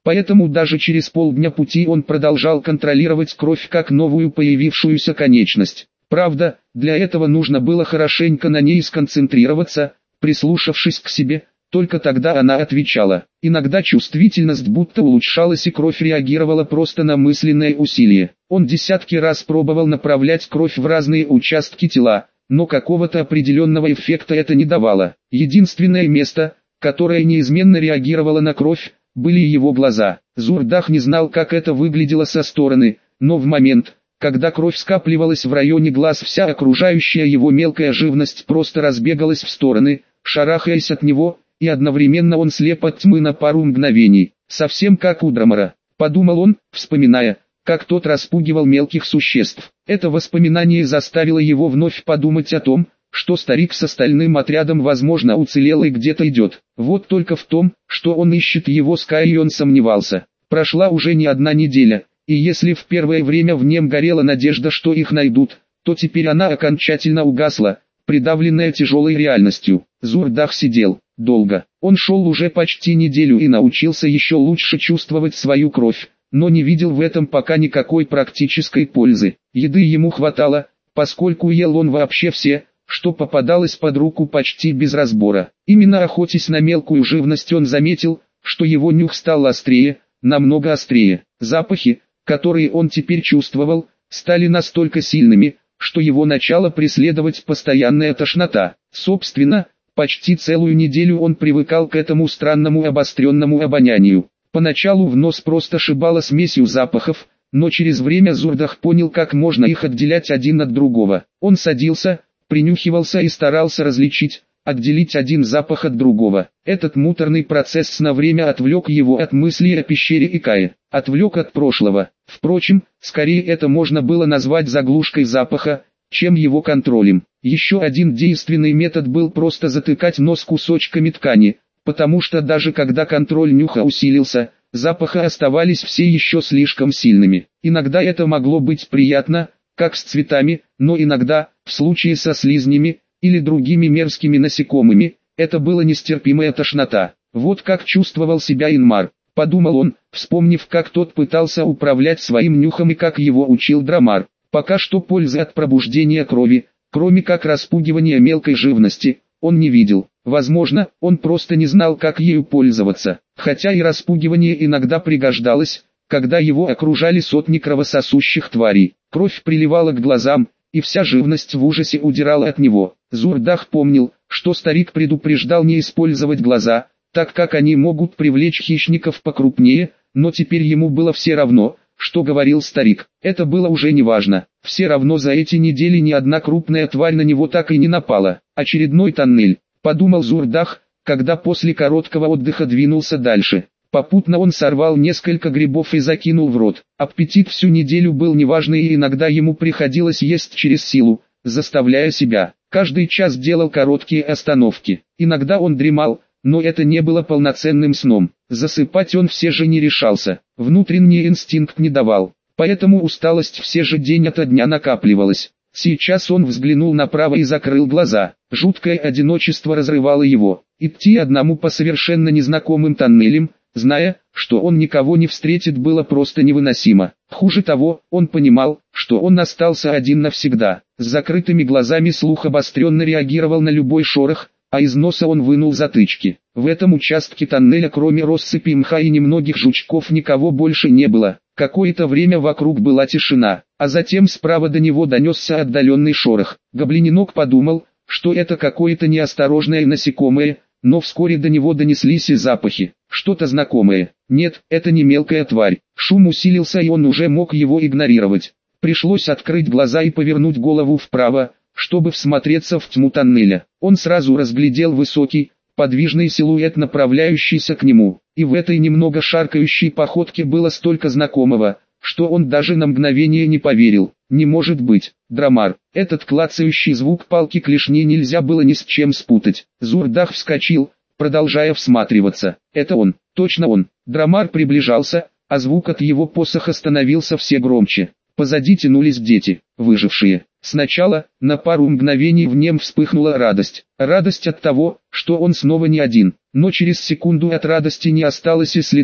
Поэтому даже через полдня пути он продолжал контролировать кровь как новую появившуюся конечность. Правда, для этого нужно было хорошенько на ней сконцентрироваться, прислушавшись к себе, только тогда она отвечала. Иногда чувствительность будто улучшалась и кровь реагировала просто на мысленное усилие. Он десятки раз пробовал направлять кровь в разные участки тела, но какого-то определенного эффекта это не давало. Единственное место, которое неизменно реагировало на кровь, были его глаза. Зурдах не знал, как это выглядело со стороны, но в момент, когда кровь скапливалась в районе глаз, вся окружающая его мелкая живность просто разбегалась в стороны, шарахаясь от него, и одновременно он слеп от тьмы на пару мгновений, совсем как у Драмара, подумал он, вспоминая, как тот распугивал мелких существ. Это воспоминание заставило его вновь подумать о том, что старик с остальным отрядом возможно уцелел и где-то идет. Вот только в том, что он ищет его Скай, он сомневался. Прошла уже не одна неделя, и если в первое время в нем горела надежда, что их найдут, то теперь она окончательно угасла, придавленная тяжелой реальностью. Зурдах сидел долго. Он шел уже почти неделю и научился еще лучше чувствовать свою кровь, но не видел в этом пока никакой практической пользы. Еды ему хватало, поскольку ел он вообще все, что попадалось под руку почти без разбора. Именно охотясь на мелкую живность он заметил, что его нюх стал острее, намного острее. Запахи, которые он теперь чувствовал, стали настолько сильными, что его начала преследовать постоянная тошнота. Собственно, почти целую неделю он привыкал к этому странному обостренному обонянию. Поначалу в нос просто шибало смесью запахов, но через время Зурдах понял, как можно их отделять один от другого. Он садился, принюхивался и старался различить, отделить один запах от другого. Этот муторный процесс на время отвлек его от мыслей о пещере и Кае, отвлек от прошлого. Впрочем, скорее это можно было назвать заглушкой запаха, чем его контролем. Еще один действенный метод был просто затыкать нос кусочками ткани, потому что даже когда контроль нюха усилился, запахи оставались все еще слишком сильными. Иногда это могло быть приятно, как с цветами, но иногда, в случае со слизнями, или другими мерзкими насекомыми, это была нестерпимая тошнота. Вот как чувствовал себя Инмар, подумал он, вспомнив, как тот пытался управлять своим нюхом и как его учил Драмар. Пока что пользы от пробуждения крови, кроме как распугивания мелкой живности, он не видел. Возможно, он просто не знал, как ею пользоваться, хотя и распугивание иногда пригождалось, когда его окружали сотни кровососущих тварей. Кровь приливала к глазам, и вся живность в ужасе удирала от него. Зурдах помнил, что старик предупреждал не использовать глаза, так как они могут привлечь хищников покрупнее, но теперь ему было все равно, что говорил старик. Это было уже не важно. Все равно за эти недели ни одна крупная тварь на него так и не напала. Очередной тоннель, подумал Зурдах, когда после короткого отдыха двинулся дальше. Попутно он сорвал несколько грибов и закинул в рот. Аппетит всю неделю был неважный, и иногда ему приходилось есть через силу, заставляя себя. Каждый час делал короткие остановки. Иногда он дремал, но это не было полноценным сном. Засыпать он все же не решался. Внутренний инстинкт не давал. Поэтому усталость все же день ото дня накапливалась. Сейчас он взглянул направо и закрыл глаза. Жуткое одиночество разрывало его. Идти одному по совершенно незнакомым тоннелям, зная, что он никого не встретит, было просто невыносимо. Хуже того, он понимал, что он остался один навсегда. С закрытыми глазами слух обостренно реагировал на любой шорох, а из носа он вынул затычки. В этом участке тоннеля кроме россыпи мха и немногих жучков никого больше не было. Какое-то время вокруг была тишина, а затем справа до него донесся отдаленный шорох. Гоблиненок подумал, что это какое-то неосторожное насекомое, но вскоре до него донеслись и запахи. Что-то знакомое. Нет, это не мелкая тварь. Шум усилился, и он уже мог его игнорировать. Пришлось открыть глаза и повернуть голову вправо, чтобы всмотреться в тьму тоннеля. Он сразу разглядел высокий, подвижный силуэт, направляющийся к нему. И в этой немного шаркающей походке было столько знакомого, что он даже на мгновение не поверил. Не может быть, Драмар. Этот клацающий звук палки клешни нельзя было ни с чем спутать. Зурдах вскочил, продолжая всматриваться. Это он, точно он. Драмар приближался, а звук от его посоха становился все громче. Позади тянулись дети, выжившие. Сначала, на пару мгновений в нем вспыхнула радость. Радость от того, что он снова не один. Но через секунду от радости не осталось и следа,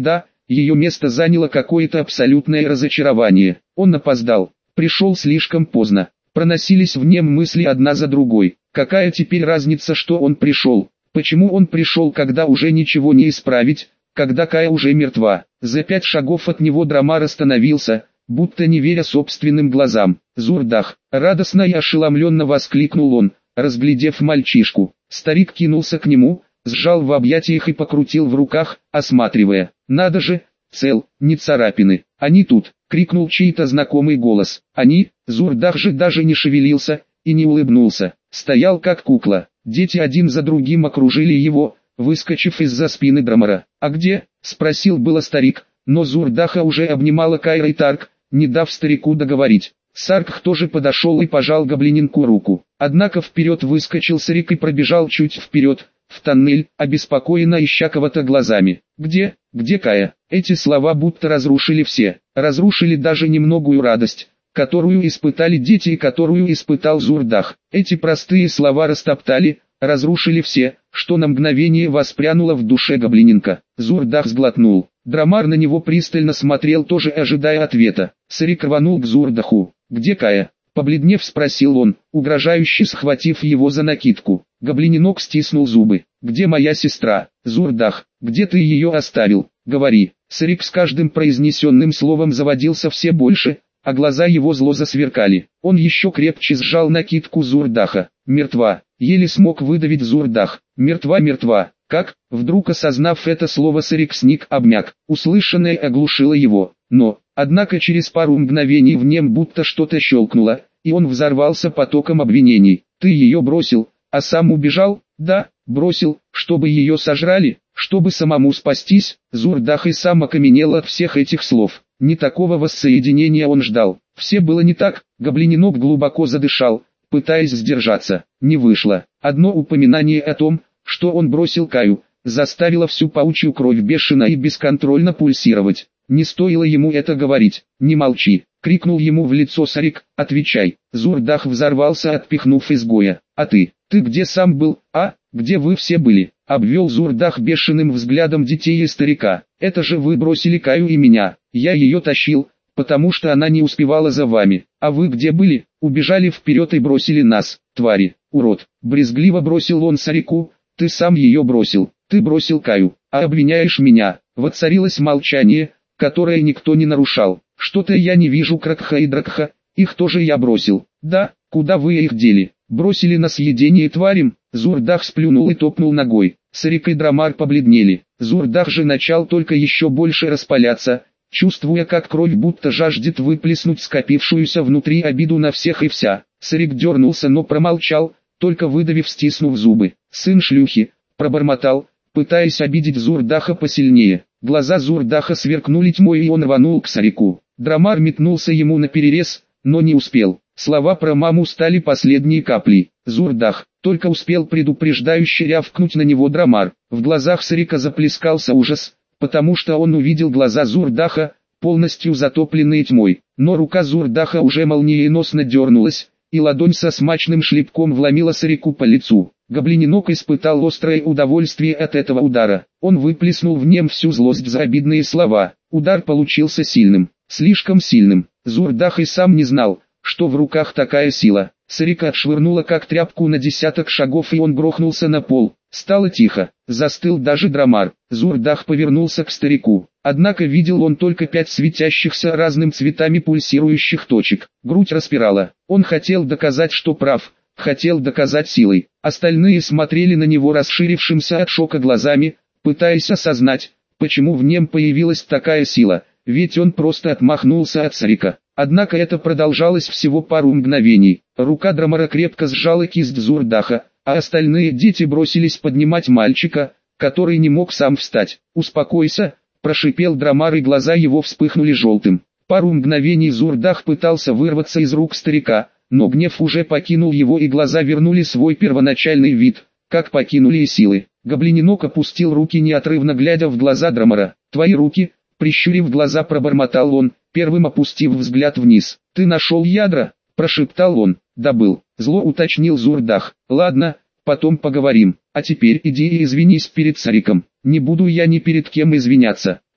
ее место заняло какое-то абсолютное разочарование. Он опоздал, пришел слишком поздно. Проносились в нем мысли одна за другой. Какая теперь разница, что он пришел? Почему он пришел, когда уже ничего не исправить, когда Кая уже мертва? За пять шагов от него Драмар остановился, будто не веря собственным глазам. «Зурдах!» — радостно и ошеломленно воскликнул он, разглядев мальчишку. Старик кинулся к нему, сжал в объятиях и покрутил в руках, осматривая. «Надо же, цел, не царапины, они тут!» — крикнул чей-то знакомый голос. «Они?» Зурдах же даже не шевелился и не улыбнулся, стоял как кукла. Дети один за другим окружили его, выскочив из-за спины Драмара. «А где?» — спросил было старик, но Зурдаха уже обнимала Кайра и Тарк, не дав старику договорить. Саркх тоже подошел и пожал гоблининку руку. Однако вперед выскочил Сарик и пробежал чуть вперед, в тоннель, обеспокоенно ища кого-то глазами. «Где? Где Кая?» Эти слова будто разрушили все, разрушили даже немногую радость, которую испытали дети и которую испытал Зурдах. Эти простые слова растоптали, разрушили все, что на мгновение воспрянуло в душе гоблининка. Зурдах сглотнул. Драмар на него пристально смотрел, тоже ожидая ответа. Сарик рванул к Зурдаху. «Где Кая?» Побледнев спросил он, угрожающе схватив его за накидку. Гоблининок стиснул зубы. «Где моя сестра?» «Зурдах, где ты ее оставил? Говори». Сарик с каждым произнесенным словом заводился все больше, а глаза его зло засверкали. Он еще крепче сжал накидку Зурдаха. «Мертва», еле смог выдавить Зурдах. «Мертва, мертва». Как? Вдруг осознав это слово, Сарик сник, обмяк. Услышанное оглушило его. Но, однако через пару мгновений в нем будто что-то щелкнуло, и он взорвался потоком обвинений. «Ты ее бросил, а сам убежал?» «Да, бросил, чтобы ее сожрали, чтобы самому спастись». Зурдах и сам окаменел от всех этих слов. Не такого воссоединения он ждал. Все было не так. Гоблининок глубоко задышал, пытаясь сдержаться. Не вышло. Одно упоминание о том, что он бросил Каю, заставило всю паучью кровь бешено и бесконтрольно пульсировать. Не стоило ему это говорить. «Не молчи!» — крикнул ему в лицо Сарик. «Отвечай!» Зурдах взорвался, отпихнув изгоя. «А ты? Ты где сам был, а? Где вы все были?» Обвел Зурдах бешеным взглядом детей и старика. «Это же вы бросили Каю и меня. Я ее тащил, потому что она не успевала за вами. А вы где были? Убежали вперед и бросили нас, твари, урод!» Брезгливо бросил он Сарику. «Ты сам ее бросил, ты бросил Каю, а обвиняешь меня». Воцарилось молчание, которое никто не нарушал. «Что-то я не вижу Кракха и Дракха, их тоже я бросил». «Да, куда вы их дели? Бросили на съедение тварям?» Зурдах сплюнул и топнул ногой. Сарик и Драмар побледнели. Зурдах же начал только еще больше распаляться, чувствуя, как кровь будто жаждет выплеснуть скопившуюся внутри обиду на всех и вся. Сарик дернулся, но промолчал, только выдавив, стиснув зубы. «Сын шлюхи», пробормотал, пытаясь обидеть Зурдаха посильнее. Глаза Зурдаха сверкнули тьмой, и он рванул к Сарику. Драмар метнулся ему наперерез, но не успел. Слова про маму стали последней каплей. Зурдах только успел предупреждающе рявкнуть на него Драмар. В глазах Сарика заплескался ужас, потому что он увидел глаза Зурдаха, полностью затопленные тьмой. Но рука Зурдаха уже молниеносно дернулась, и ладонь со смачным шлепком вломила Сарику по лицу. Гоблининок испытал острое удовольствие от этого удара. Он выплеснул в нем всю злость за обидные слова. Удар получился сильным, слишком сильным. Зурдах и сам не знал, что в руках такая сила. Сарика отшвырнула как тряпку на десяток шагов, и он грохнулся на пол. Стало тихо, застыл даже Драмар. Зурдах повернулся к старику. Однако видел он только пять светящихся разным цветами пульсирующих точек. Грудь распирала. Он хотел доказать, что прав, хотел доказать силой. Остальные смотрели на него расширившимся от шока глазами, пытаясь осознать, почему в нем появилась такая сила, ведь он просто отмахнулся от Сарика. Однако это продолжалось всего пару мгновений. Рука Драмара крепко сжала кисть Зурдаха, а остальные дети бросились поднимать мальчика, который не мог сам встать. «Успокойся», – прошипел Драмар, и глаза его вспыхнули желтым. Пару мгновений Зурдах пытался вырваться из рук старика, но гнев уже покинул его, и глаза вернули свой первоначальный вид, как покинули и силы. Гоблининок опустил руки, неотрывно глядя в глаза Драмара. «Твои руки», – прищурив глаза, пробормотал он, первым опустив взгляд вниз. «Ты нашел ядра?» – прошептал он. «Добыл», – зло уточнил Зурдах. «Ладно, потом поговорим, а теперь иди и извинись перед Сариком». «Не буду я ни перед кем извиняться».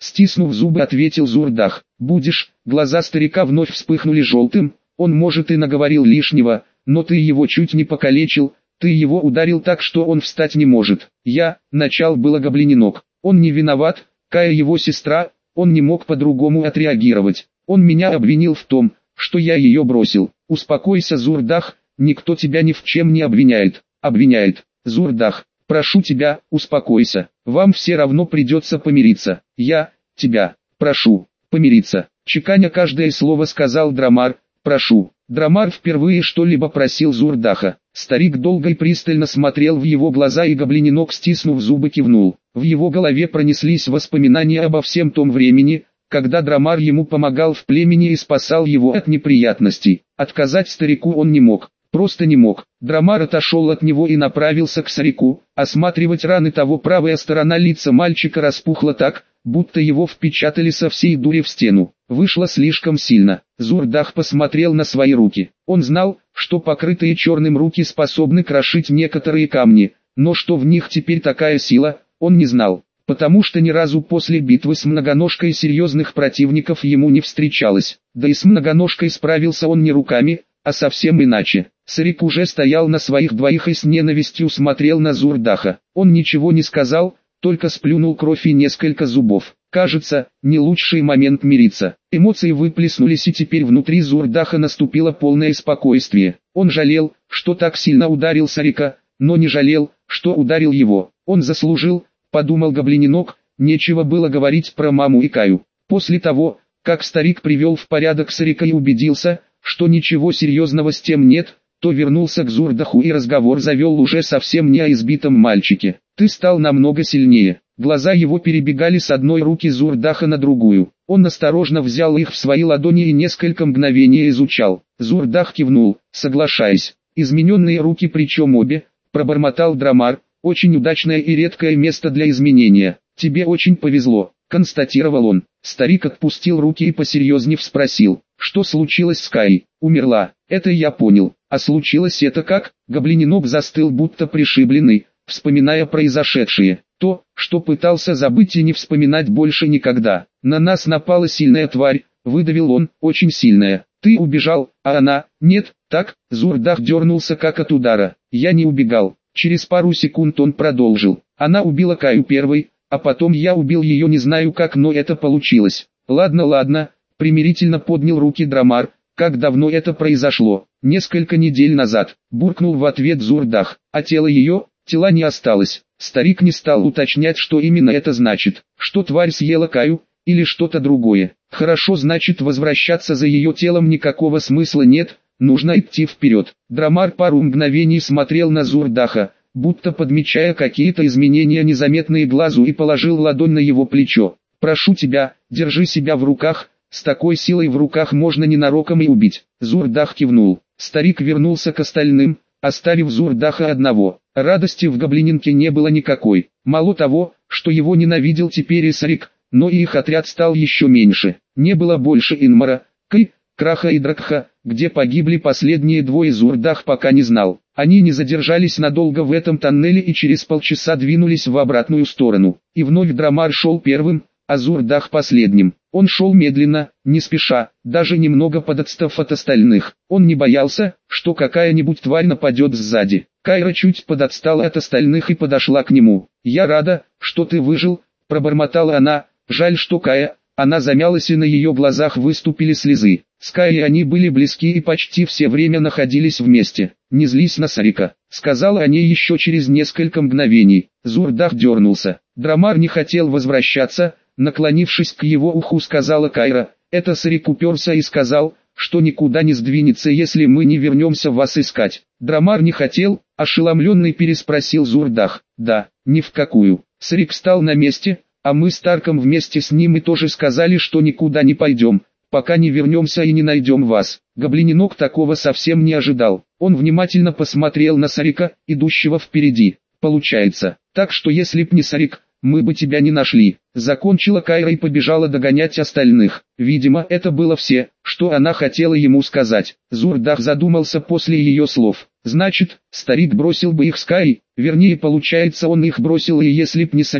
стиснув зубы, ответил Зурдах. Будешь. Глаза старика вновь вспыхнули желтым. Он, может, и наговорил лишнего, но ты его чуть не покалечил, ты его ударил так, что он встать не может. Я, начал было Гоблиненок. Он не виноват, Кая его сестра, он не мог по-другому отреагировать. Он меня обвинил в том, что я ее бросил. Успокойся, Зурдах, никто тебя ни в чем не обвиняет. Обвиняет. Зурдах, прошу тебя, успокойся. Вам все равно придется помириться. Я, тебя, прошу, помириться. Чеканя каждое слово, сказал Драмар. Прошу. Драмар впервые что-либо просил Зурдаха. Старик долго и пристально смотрел в его глаза, и Гоблиненок, стиснув зубы, кивнул. В его голове пронеслись воспоминания обо всем том времени, когда Драмар ему помогал в племени и спасал его от неприятностей. Отказать старику он не мог, просто не мог. Драмар отошел от него и направился к старику. Осматривать раны того, правая сторона лица мальчика распухла так, будто его впечатали со всей дури в стену. Вышло слишком сильно. Зурдах посмотрел на свои руки. Он знал, что покрытые черным руки способны крошить некоторые камни, но что в них теперь такая сила, он не знал, потому что ни разу после битвы с Многоножкой серьезных противников ему не встречалось. Да и с Многоножкой справился он не руками, а совсем иначе. Сарик уже стоял на своих двоих и с ненавистью смотрел на Зурдаха. Он ничего не сказал, только сплюнул кровь и несколько зубов. Кажется, не лучший момент мириться. Эмоции выплеснулись, и теперь внутри Зурдаха наступило полное спокойствие. Он жалел, что так сильно ударил Сарика, но не жалел, что ударил его. Он заслужил, подумал Гоблиненок, нечего было говорить про маму и Каю. После того, как старик привел в порядок Сарика и убедился, что ничего серьезного с тем нет, то вернулся к Зурдаху и разговор завел уже совсем не о избитом мальчике. «Ты стал намного сильнее». Глаза его перебегали с одной руки Зурдаха на другую. Он осторожно взял их в свои ладони и несколько мгновений изучал. Зурдах кивнул, соглашаясь. «Измененные руки, причем обе», пробормотал Драмар. «Очень удачное и редкое место для изменения. Тебе очень повезло», констатировал он. Старик отпустил руки и, посерьезнев, спросил: «Что случилось с Кай?» «Умерла. Это я понял. А случилось это как?» Гоблиненок застыл, будто пришибленный, вспоминая произошедшее. То, что пытался забыть и не вспоминать больше никогда. «На нас напала сильная тварь», выдавил он, «очень сильная. Ты убежал, а она, нет, так?» Зурдах дернулся как от удара. «Я не убегал». Через пару секунд он продолжил. «Она убила Каю первой, а потом я убил ее, не знаю как, но это получилось». «Ладно, ладно», примирительно поднял руки Драмар. «Как давно это произошло?» «Несколько недель назад», буркнул в ответ Зурдах. «А тело ее?» «Тела не осталось». Старик не стал уточнять, что именно это значит. Что тварь съела Каю, или что-то другое. «Хорошо, значит, возвращаться за ее телом никакого смысла нет, нужно идти вперед». Драмар пару мгновений смотрел на Зурдаха, будто подмечая какие-то изменения, незаметные глазу, и положил ладонь на его плечо. «Прошу тебя, держи себя в руках, с такой силой в руках можно ненароком и убить». Зурдах кивнул. Старик вернулся к остальным, оставив Зурдаха одного. Радости в Гоблиненке не было никакой. Мало того, что его ненавидел теперь и Сарик, но и их отряд стал еще меньше. Не было больше Инмара, Кай, Краха и Дракха, где погибли последние двое. Зурдах пока не знал. Они не задержались надолго в этом тоннеле и через полчаса двинулись в обратную сторону. И вновь Драмар шел первым, а Зурдах последним. Он шел медленно, не спеша, даже немного подотстав от остальных. Он не боялся, что какая-нибудь тварь нападет сзади. Кайра чуть подотстала от остальных и подошла к нему. «Я рада, что ты выжил», пробормотала она. «Жаль, что Кая». Она замялась, и на ее глазах выступили слезы. С Каей они были близки и почти все время находились вместе. «Не злись на Сарика», сказала они еще через несколько мгновений. Зурдах дернулся. Драмар не хотел возвращаться. Наклонившись к его уху, сказала Кайра. «Это Сарик уперся и сказал, что никуда не сдвинется, если мы не вернемся вас искать». Драмар не хотел, ошеломленный переспросил Зурдах. «Да, ни в какую». Сарик встал на месте, а мы с Тарком вместе с ним и тоже сказали, что никуда не пойдем, пока не вернемся и не найдем вас. Гоблиненок такого совсем не ожидал. Он внимательно посмотрел на Сарика, идущего впереди. «Получается, так что если б не Сарик, мы бы тебя не нашли». Закончила Кайра и побежала догонять остальных. Видимо, это было все, что она хотела ему сказать. Зурдах задумался после ее слов. Значит, старик бросил бы их с Кайей, вернее, получается, он их бросил, и если б не Сарик,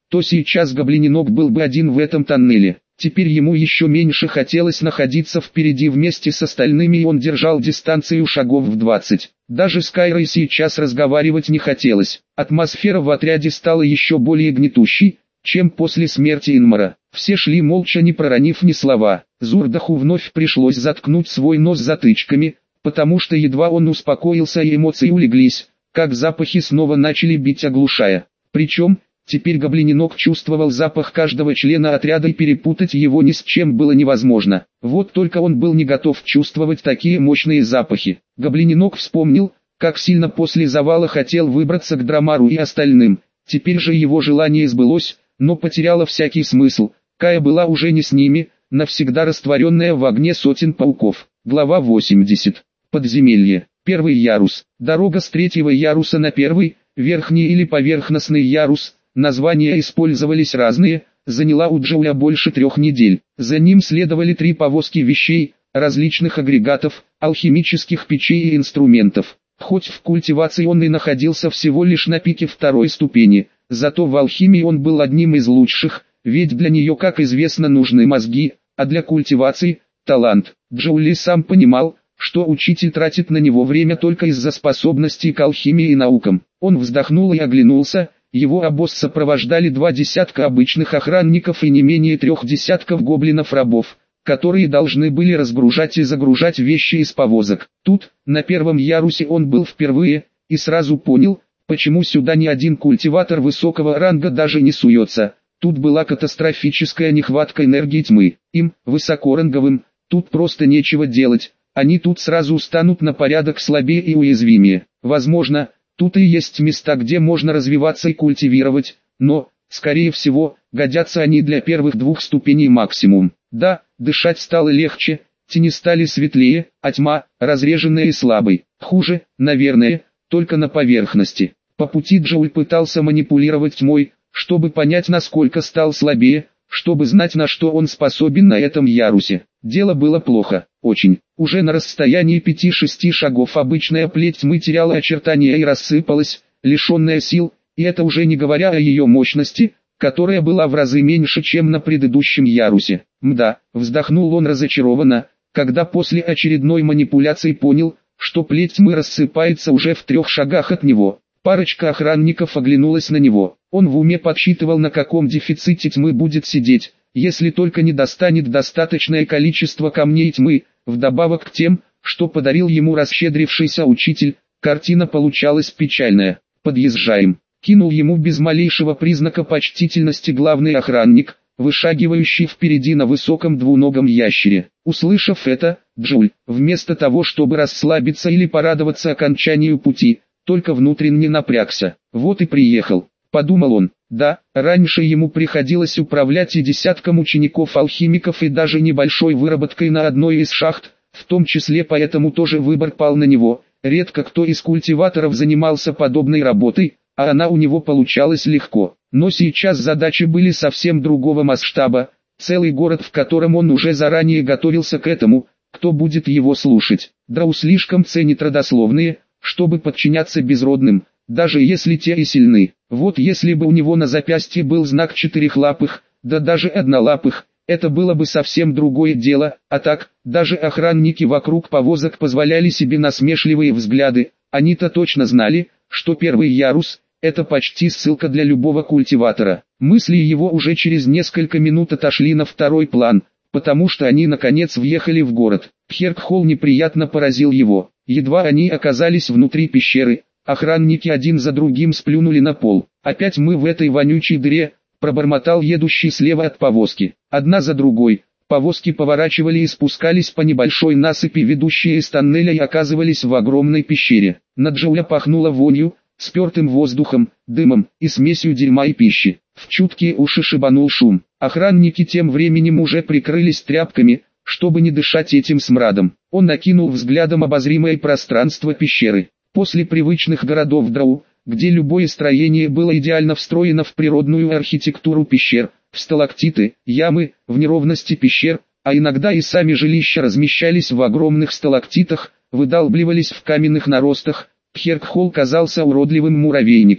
то сейчас Гоблиненок был бы один в этом тоннеле. Теперь ему еще меньше хотелось находиться впереди вместе с остальными, и он держал дистанцию шагов в двадцать. Даже с Кайрой сейчас разговаривать не хотелось. Атмосфера в отряде стала еще более гнетущей, чем после смерти Инмара. Все шли молча, не проронив ни слова. Зурдаху вновь пришлось заткнуть свой нос затычками, потому что едва он успокоился и эмоции улеглись, как запахи снова начали бить, оглушая. Причем, теперь Гоблиненок чувствовал запах каждого члена отряда, и перепутать его ни с чем было невозможно. Вот только он был не готов чувствовать такие мощные запахи. Гоблиненок вспомнил, как сильно после завала хотел выбраться к Драмару и остальным. Теперь же его желание сбылось, но потеряло всякий смысл. Кая была уже не с ними, навсегда растворенная в огне сотен пауков. Глава восемьдесят. Подземелье. Первый ярус. Дорога с третьего яруса на первый, верхний или поверхностный ярус. Названия использовались разные, заняла у Джоуля больше трех недель. За ним следовали три повозки вещей, различных агрегатов, алхимических печей и инструментов. Хоть в культивации он и находился всего лишь на пике второй ступени, зато в алхимии он был одним из лучших, ведь для нее, как известно, нужны мозги, а для культивации – талант. Джоули сам понимал, что учитель тратит на него время только из-за способностей к алхимии и наукам. Он вздохнул и оглянулся. Его обоз сопровождали два десятка обычных охранников и не менее трех десятков гоблинов-рабов, которые должны были разгружать и загружать вещи из повозок. Тут, на первом ярусе, он был впервые, и сразу понял, почему сюда ни один культиватор высокого ранга даже не суется. Тут была катастрофическая нехватка энергии тьмы. Им, высокоранговым, тут просто нечего делать, они тут сразу станут на порядок слабее и уязвимее. Возможно, тут и есть места, где можно развиваться и культивировать, но, скорее всего, годятся они для первых двух ступеней максимум. Да, дышать стало легче, тени стали светлее, а тьма, разреженная и слабой. Хуже, наверное, только на поверхности. По пути Джоуль пытался манипулировать тьмой, чтобы понять, насколько стал слабее, чтобы знать, на что он способен на этом ярусе. Дело было плохо, очень. Уже на расстоянии пяти-шести шагов обычная плеть тьмы теряла очертания и рассыпалась, лишенная сил, и это уже не говоря о ее мощности, которая была в разы меньше, чем на предыдущем ярусе. Мда, вздохнул он разочарованно, когда после очередной манипуляции понял, что плеть тьмы рассыпается уже в трех шагах от него. Парочка охранников оглянулась на него. Он в уме подсчитывал, на каком дефиците тьмы будет сидеть, если только не достанет достаточное количество камней тьмы, вдобавок к тем, что подарил ему расщедрившийся учитель. Картина получалась печальная. «Подъезжаем», — кинул ему без малейшего признака почтительности главный охранник, вышагивающий впереди на высоком двуногом ящере. Услышав это, Джоуль, вместо того, чтобы расслабиться или порадоваться окончанию пути, только внутренне напрягся. «Вот и приехал», — подумал он. Да, раньше ему приходилось управлять и десятком учеников-алхимиков и даже небольшой выработкой на одной из шахт, в том числе поэтому тоже выбор пал на него. Редко кто из культиваторов занимался подобной работой, а она у него получалась легко. Но сейчас задачи были совсем другого масштаба, целый город, в котором он уже заранее готовился к этому, кто будет его слушать. Драу слишком ценит родословные, чтобы подчиняться безродным, даже если те и сильны. Вот если бы у него на запястье был знак четырехлапых, да даже однолапых, это было бы совсем другое дело, а так, даже охранники вокруг повозок позволяли себе насмешливые взгляды, они-то точно знали, что первый ярус – это почти ссылка для любого культиватора. Мысли его уже через несколько минут отошли на второй план, потому что они наконец въехали в город. Херкхолл неприятно поразил его. Едва они оказались внутри пещеры, охранники один за другим сплюнули на пол. «Опять мы в этой вонючей дыре», — пробормотал едущий слева от повозки. Одна за другой, повозки поворачивали и спускались по небольшой насыпи, ведущей из тоннеля, и оказывались в огромной пещере. На Джоуля пахнуло вонью, спертым воздухом, дымом и смесью дерьма и пищи. В чуткие уши шибанул шум. Охранники тем временем уже прикрылись тряпками, чтобы не дышать этим смрадом. Он накинул взглядом обозримое пространство пещеры. После привычных городов Драу, где любое строение было идеально встроено в природную архитектуру пещер, в сталактиты, ямы, в неровности пещер, а иногда и сами жилища размещались в огромных сталактитах, выдалбливались в каменных наростах, Херкхолл казался уродливым муравейником.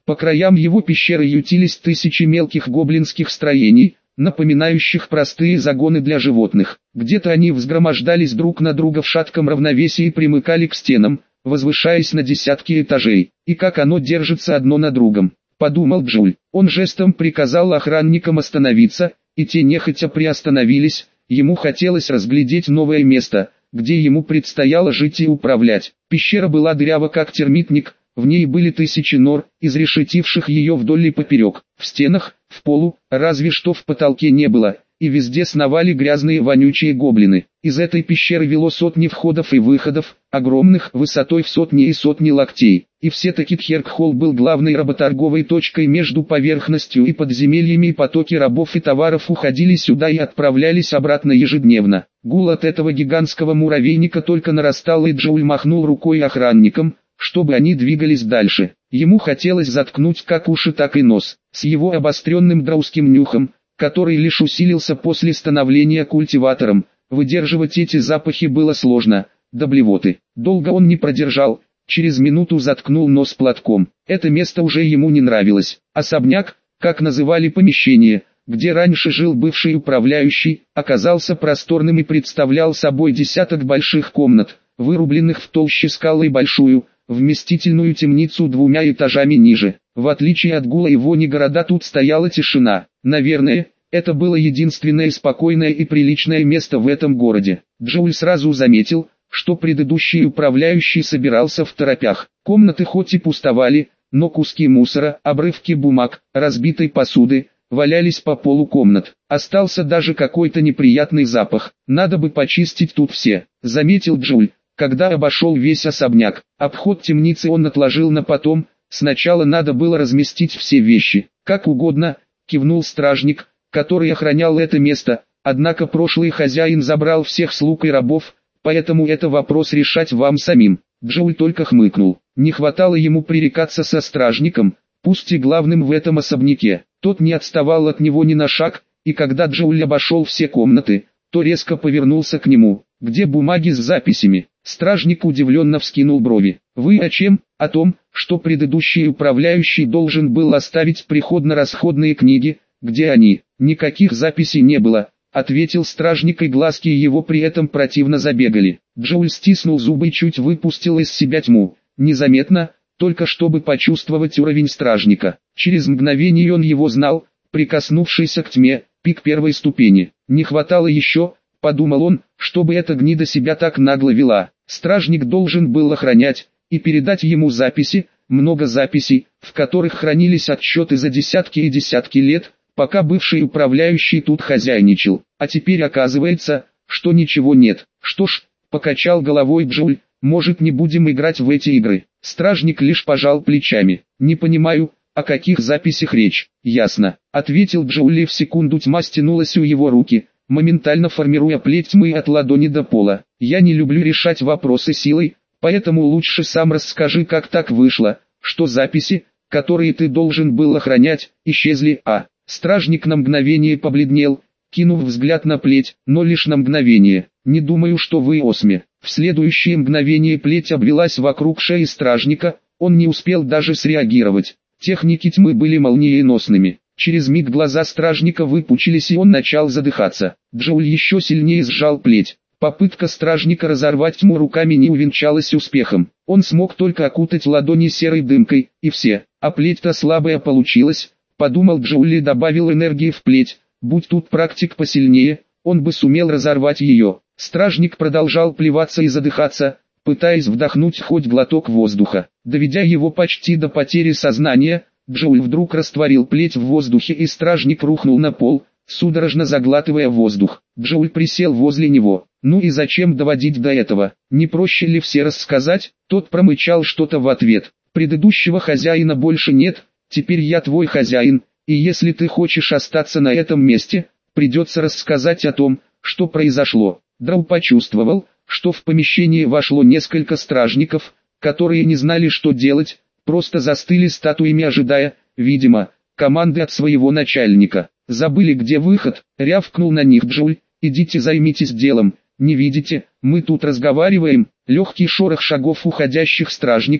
По краям его пещеры ютились тысячи мелких гоблинских строений, напоминающих простые загоны для животных. Где-то они взгромождались друг на друга в шатком равновесии и примыкали к стенам, возвышаясь на десятки этажей. И как оно держится одно на другом, подумал Джуль. Он жестом приказал охранникам остановиться, и те нехотя приостановились. Ему хотелось разглядеть новое место, где ему предстояло жить и управлять. Пещера была дырява как термитник, в ней были тысячи нор, изрешетивших ее вдоль и поперек. В стенах, в полу, разве что в потолке не было, и везде сновали грязные вонючие гоблины. Из этой пещеры вело сотни входов и выходов, огромных, высотой в сотни и сотни локтей. И все-таки Тхергхолл был главной работорговой точкой между поверхностью и подземельями, и потоки рабов и товаров уходили сюда и отправлялись обратно ежедневно. Гул от этого гигантского муравейника только нарастал, и Джоуль махнул рукой охранникам, чтобы они двигались дальше. Ему хотелось заткнуть как уши, так и нос. С его обостренным драуским нюхом, который лишь усилился после становления культиватором, выдерживать эти запахи было сложно, до блевоты. Долго он не продержал, через минуту заткнул нос платком. Это место уже ему не нравилось. Особняк, как называли помещение, где раньше жил бывший управляющий, оказался просторным и представлял собой десяток больших комнат, вырубленных в толще скалы, и большую, вместительную темницу двумя этажами ниже. В отличие от гула и вони города, тут стояла тишина. Наверное, это было единственное спокойное и приличное место в этом городе. Джоуль сразу заметил, что предыдущий управляющий собирался в торопях. Комнаты хоть и пустовали, но куски мусора, обрывки бумаг, разбитой посуды, валялись по полу комнат. Остался даже какой-то неприятный запах. Надо бы почистить тут все, заметил Джоуль, когда обошел весь особняк. Обход темницы он отложил на потом, сначала надо было разместить все вещи. Как угодно, кивнул стражник, который охранял это место, однако прошлый хозяин забрал всех слуг и рабов, поэтому это вопрос решать вам самим. Джоуль только хмыкнул. Не хватало ему пререкаться со стражником, пусть и главным в этом особняке. Тот не отставал от него ни на шаг, и когда Джоуль обошел все комнаты, то резко повернулся к нему. «Где бумаги с записями?» Стражник удивленно вскинул брови. «Вы о чем?» «О том, что предыдущий управляющий должен был оставить приходно-расходные книги. Где они?» «Никаких записей не было», — ответил стражник, и глазки его при этом противно забегали. Джоуль стиснул зубы и чуть выпустил из себя тьму. Незаметно, только чтобы почувствовать уровень стражника. Через мгновение он его знал, прикоснувшийся к тьме, пик первой ступени. Не хватало еще, подумал он, чтобы эта гнида себя так нагло вела. Стражник должен был охранять и передать ему записи, много записей, в которых хранились отчеты за десятки и десятки лет, пока бывший управляющий тут хозяйничал. А теперь оказывается, что ничего нет. Что ж, покачал головой Джоуль, может, не будем играть в эти игры. Стражник лишь пожал плечами. Не понимаю, о каких записях речь. Ясно, ответил Джоуль, и в секунду тьма стянулась у его руки, моментально формируя плеть тьмы от ладони до пола. Я не люблю решать вопросы силой, поэтому лучше сам расскажи, как так вышло, что записи, которые ты должен был охранять, исчезли. А стражник на мгновение побледнел, кинув взгляд на плеть, но лишь на мгновение. Не думаю, что вы Осме. В следующее мгновение плеть обвелась вокруг шеи стражника, он не успел даже среагировать. Техники тьмы были молниеносными. Через миг глаза стражника выпучились, и он начал задыхаться. Джоуль еще сильнее сжал плеть. Попытка стражника разорвать тьму руками не увенчалась успехом. Он смог только окутать ладони серой дымкой, и все. А плеть-то слабая получилась, подумал Джоуль и добавил энергии в плеть. Будь тут практик посильнее, он бы сумел разорвать ее. Стражник продолжал плеваться и задыхаться, пытаясь вдохнуть хоть глоток воздуха. Доведя его почти до потери сознания, Джоуль вдруг растворил плеть в воздухе, и стражник рухнул на пол, судорожно заглатывая воздух. Джоуль присел возле него. «Ну и зачем доводить до этого? Не проще ли все рассказать?» Тот промычал что-то в ответ. «Предыдущего хозяина больше нет, теперь я твой хозяин, и если ты хочешь остаться на этом месте, придется рассказать о том, что произошло». Драу почувствовал, что в помещение вошло несколько стражников, которые не знали, что делать, просто застыли статуями, ожидая, видимо, команды от своего начальника. «Забыли, где выход?» — рявкнул на них Джоуль. «Идите займитесь делом, не видите, мы тут разговариваем». Легкий шорох шагов уходящих стражников,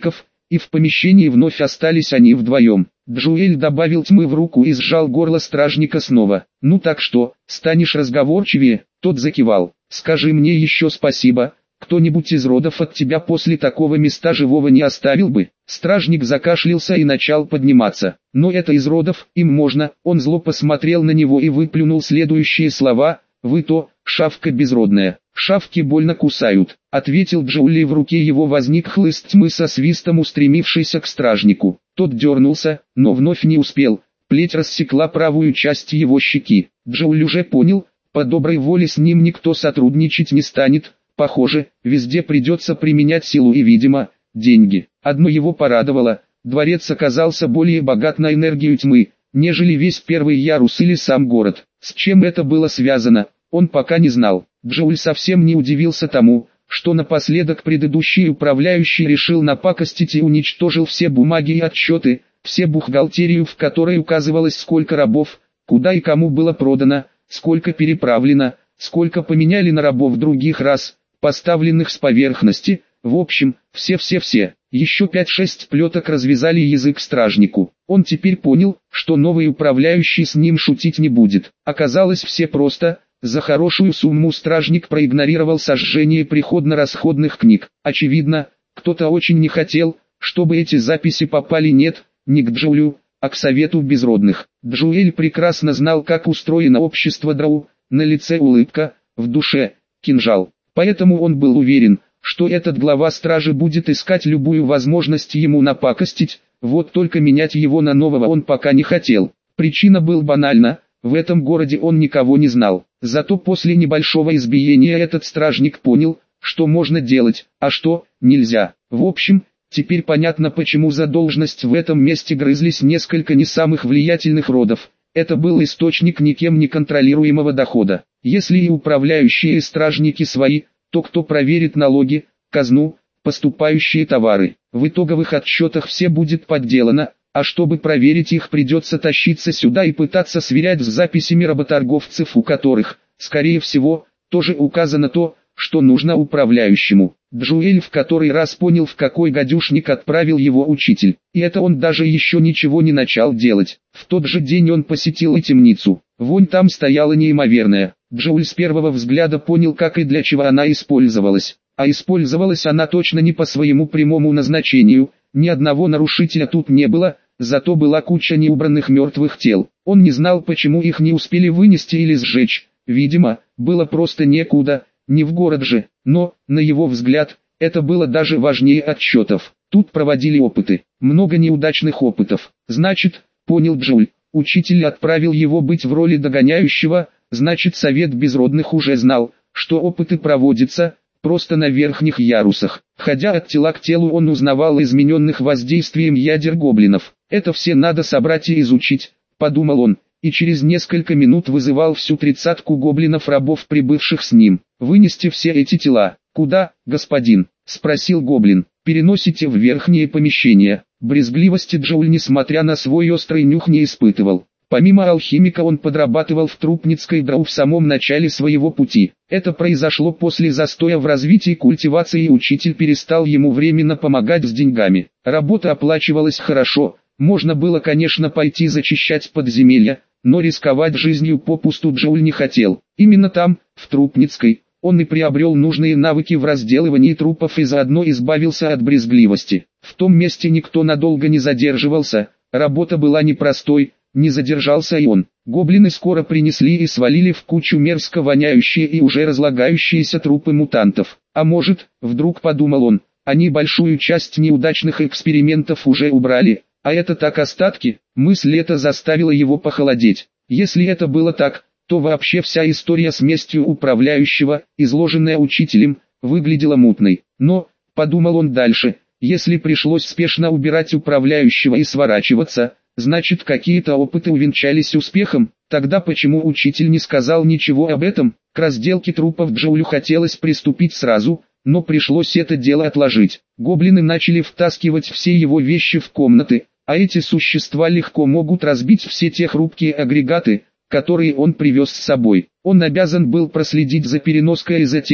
и в помещении вновь остались они вдвоем. Джоэль добавил тьмы в руку и сжал горло стражника снова. «Ну так что, станешь разговорчивее?» Тот закивал. «Скажи мне еще спасибо, кто-нибудь из родов от тебя после такого места живого не оставил бы?» Стражник закашлялся и начал подниматься. «Но это из родов, им можно». Он зло посмотрел на него и выплюнул следующие слова: «Вы то, шавка безродная, шавки больно кусают», — ответил Джоули, в руке его возник хлыст тьмы со свистом, устремившийся к стражнику. Тот дернулся, но вновь не успел, плеть рассекла правую часть его щеки. Джоули уже понял, по доброй воле с ним никто сотрудничать не станет, похоже, везде придется применять силу и, видимо, деньги. Одно его порадовало: дворец оказался более богат на энергию тьмы, нежели весь первый ярус или сам город. С чем это было связано, он пока не знал. Джоуль совсем не удивился тому, что напоследок предыдущий управляющий решил напакостить и уничтожил все бумаги и отчеты, все бухгалтерию, в которой указывалось, сколько рабов, куда и кому было продано, сколько переправлено, сколько поменяли на рабов других рас, поставленных с поверхности, в общем, все-все-все. Еще пять-шесть плеток развязали язык стражнику. Он теперь понял, что новый управляющий с ним шутить не будет. Оказалось все просто. За хорошую сумму стражник проигнорировал сожжение приходно-расходных книг. Очевидно, кто-то очень не хотел, чтобы эти записи попали нет, не к Джоулю, а к Совету Безродных. Джоэль прекрасно знал, как устроено общество Дроу, на лице улыбка, в душе кинжал. Поэтому он был уверен, что этот глава стражи будет искать любую возможность ему напакостить, вот только менять его на нового он пока не хотел. Причина была банальна: в этом городе он никого не знал. Зато после небольшого избиения этот стражник понял, что можно делать, а что нельзя. В общем, теперь понятно, почему за должность в этом месте грызлись несколько не самых влиятельных родов. Это был источник никем не контролируемого дохода. Если и управляющие и стражники свои, то кто проверит налоги, казну, поступающие товары? В итоговых отчетах все будет подделано, а чтобы проверить их, придется тащиться сюда и пытаться сверять с записями работорговцев, у которых, скорее всего, тоже указано то, что нужно управляющему. Джоэль в который раз понял, в какой гадюшник отправил его учитель. И это он даже еще ничего не начал делать. В тот же день он посетил и темницу. Вонь там стояла неимоверная. Джоэль с первого взгляда понял, как и для чего она использовалась. А использовалась она точно не по своему прямому назначению. Ни одного нарушителя тут не было, зато была куча неубранных мертвых тел. Он не знал, почему их не успели вынести или сжечь. Видимо, было просто некуда, не в город же. Но, на его взгляд, это было даже важнее отчетов. Тут проводили опыты. Много неудачных опытов. Значит, понял Джоуль, учитель отправил его быть в роли догоняющего, значит Совет Безродных уже знал, что опыты проводятся, просто на верхних ярусах. Ходя от тела к телу, он узнавал измененных воздействием ядер гоблинов. Это все надо собрать и изучить, подумал он, и через несколько минут вызывал всю тридцатку гоблинов-рабов, прибывших с ним. «Вынести все эти тела». «Куда, господин?» — спросил гоблин. «Переносите в верхние помещения». Брезгливости Джоуль, несмотря на свой острый нюх, не испытывал. Помимо алхимика он подрабатывал в Трупницкой Дроу в самом начале своего пути. Это произошло после застоя в развитии культивации, и учитель перестал ему временно помогать с деньгами. Работа оплачивалась хорошо, можно было, конечно, пойти зачищать подземелья, но рисковать жизнью попусту Джоуль не хотел. Именно там, в Трупницкой, он и приобрел нужные навыки в разделывании трупов и заодно избавился от брезгливости. В том месте никто надолго не задерживался, работа была непростой. Не задержался и он. Гоблины скоро принесли и свалили в кучу мерзко воняющие и уже разлагающиеся трупы мутантов. А может, вдруг подумал он, они большую часть неудачных экспериментов уже убрали, а это так остатки. Мысль эта заставила его похолодеть. Если это было так, то вообще вся история с местью управляющего, изложенная учителем, выглядела мутной. Но, подумал он дальше, если пришлось спешно убирать управляющего и сворачиваться, значит, какие-то опыты увенчались успехом. Тогда почему учитель не сказал ничего об этом? К разделке трупов Джоулю хотелось приступить сразу, но пришлось это дело отложить. Гоблины начали втаскивать все его вещи в комнаты, а эти существа легко могут разбить все те хрупкие агрегаты, которые он привез с собой. Он обязан был проследить за переноской и за тем,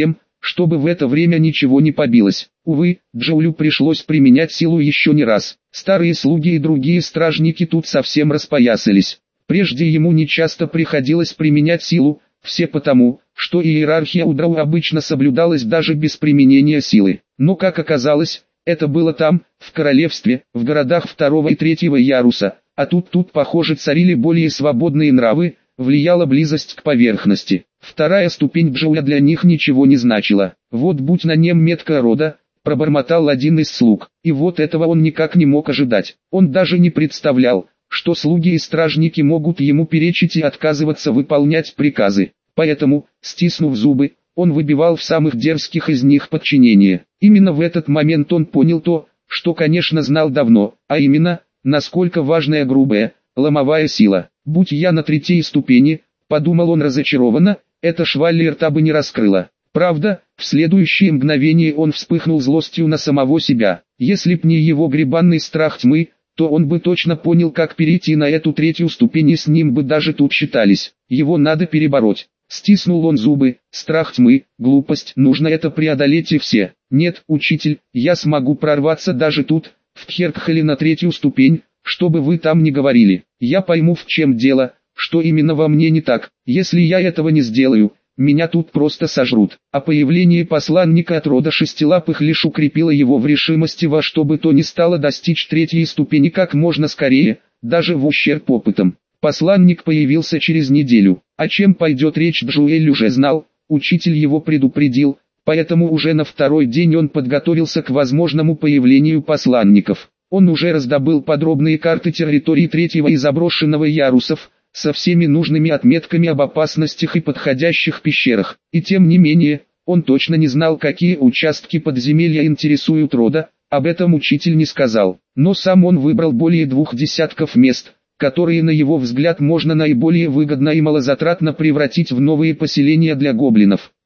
чтобы в это время ничего не побилось. Увы, Джоулю пришлось применять силу еще не раз. Старые слуги и другие стражники тут совсем распоясались. Прежде ему нечасто приходилось применять силу, все потому, что иерархия у дроу обычно соблюдалась даже без применения силы. Но как оказалось, это было там, в королевстве, в городах второго и третьего яруса, а тут тут, похоже, царили более свободные нравы, влияла близость к поверхности. Вторая ступень Джоуля для них ничего не значила. Вот будь на нем метка рода, пробормотал один из слуг, и вот этого он никак не мог ожидать. Он даже не представлял, что слуги и стражники могут ему перечить и отказываться выполнять приказы. Поэтому, стиснув зубы, он выбивал в самых дерзких из них подчинение. Именно в этот момент он понял то, что, конечно, знал давно, а именно, насколько важная грубая, ломовая сила. «Будь я на третьей ступени», — подумал он разочарованно, эта шваль рта бы не раскрыла. Правда, в следующее мгновение он вспыхнул злостью на самого себя. Если б не его гребанный страх тьмы, то он бы точно понял, как перейти на эту третью ступень, и с ним бы даже тут считались. Его надо перебороть. Стиснул он зубы. Страх тьмы, глупость, нужно это преодолеть и все. Нет, учитель, я смогу прорваться даже тут, в Тхеркхале на третью ступень, что бы вы там ни говорили. Я пойму, в чем дело, что именно во мне не так. Если я этого не сделаю, меня тут просто сожрут. А появление посланника от рода шестилапых лишь укрепило его в решимости во что бы то ни стало достичь третьей ступени как можно скорее, даже в ущерб опытам. Посланник появился через неделю. О чем пойдет речь, Джоэль уже знал, учитель его предупредил, поэтому уже на второй день он подготовился к возможному появлению посланников. Он уже раздобыл подробные карты территории третьего и заброшенного ярусов, со всеми нужными отметками об опасностях и подходящих пещерах. И тем не менее, он точно не знал, какие участки подземелья интересуют рода, об этом учитель не сказал. Но сам он выбрал более двух десятков мест, которые на его взгляд можно наиболее выгодно и малозатратно превратить в новые поселения для гоблинов.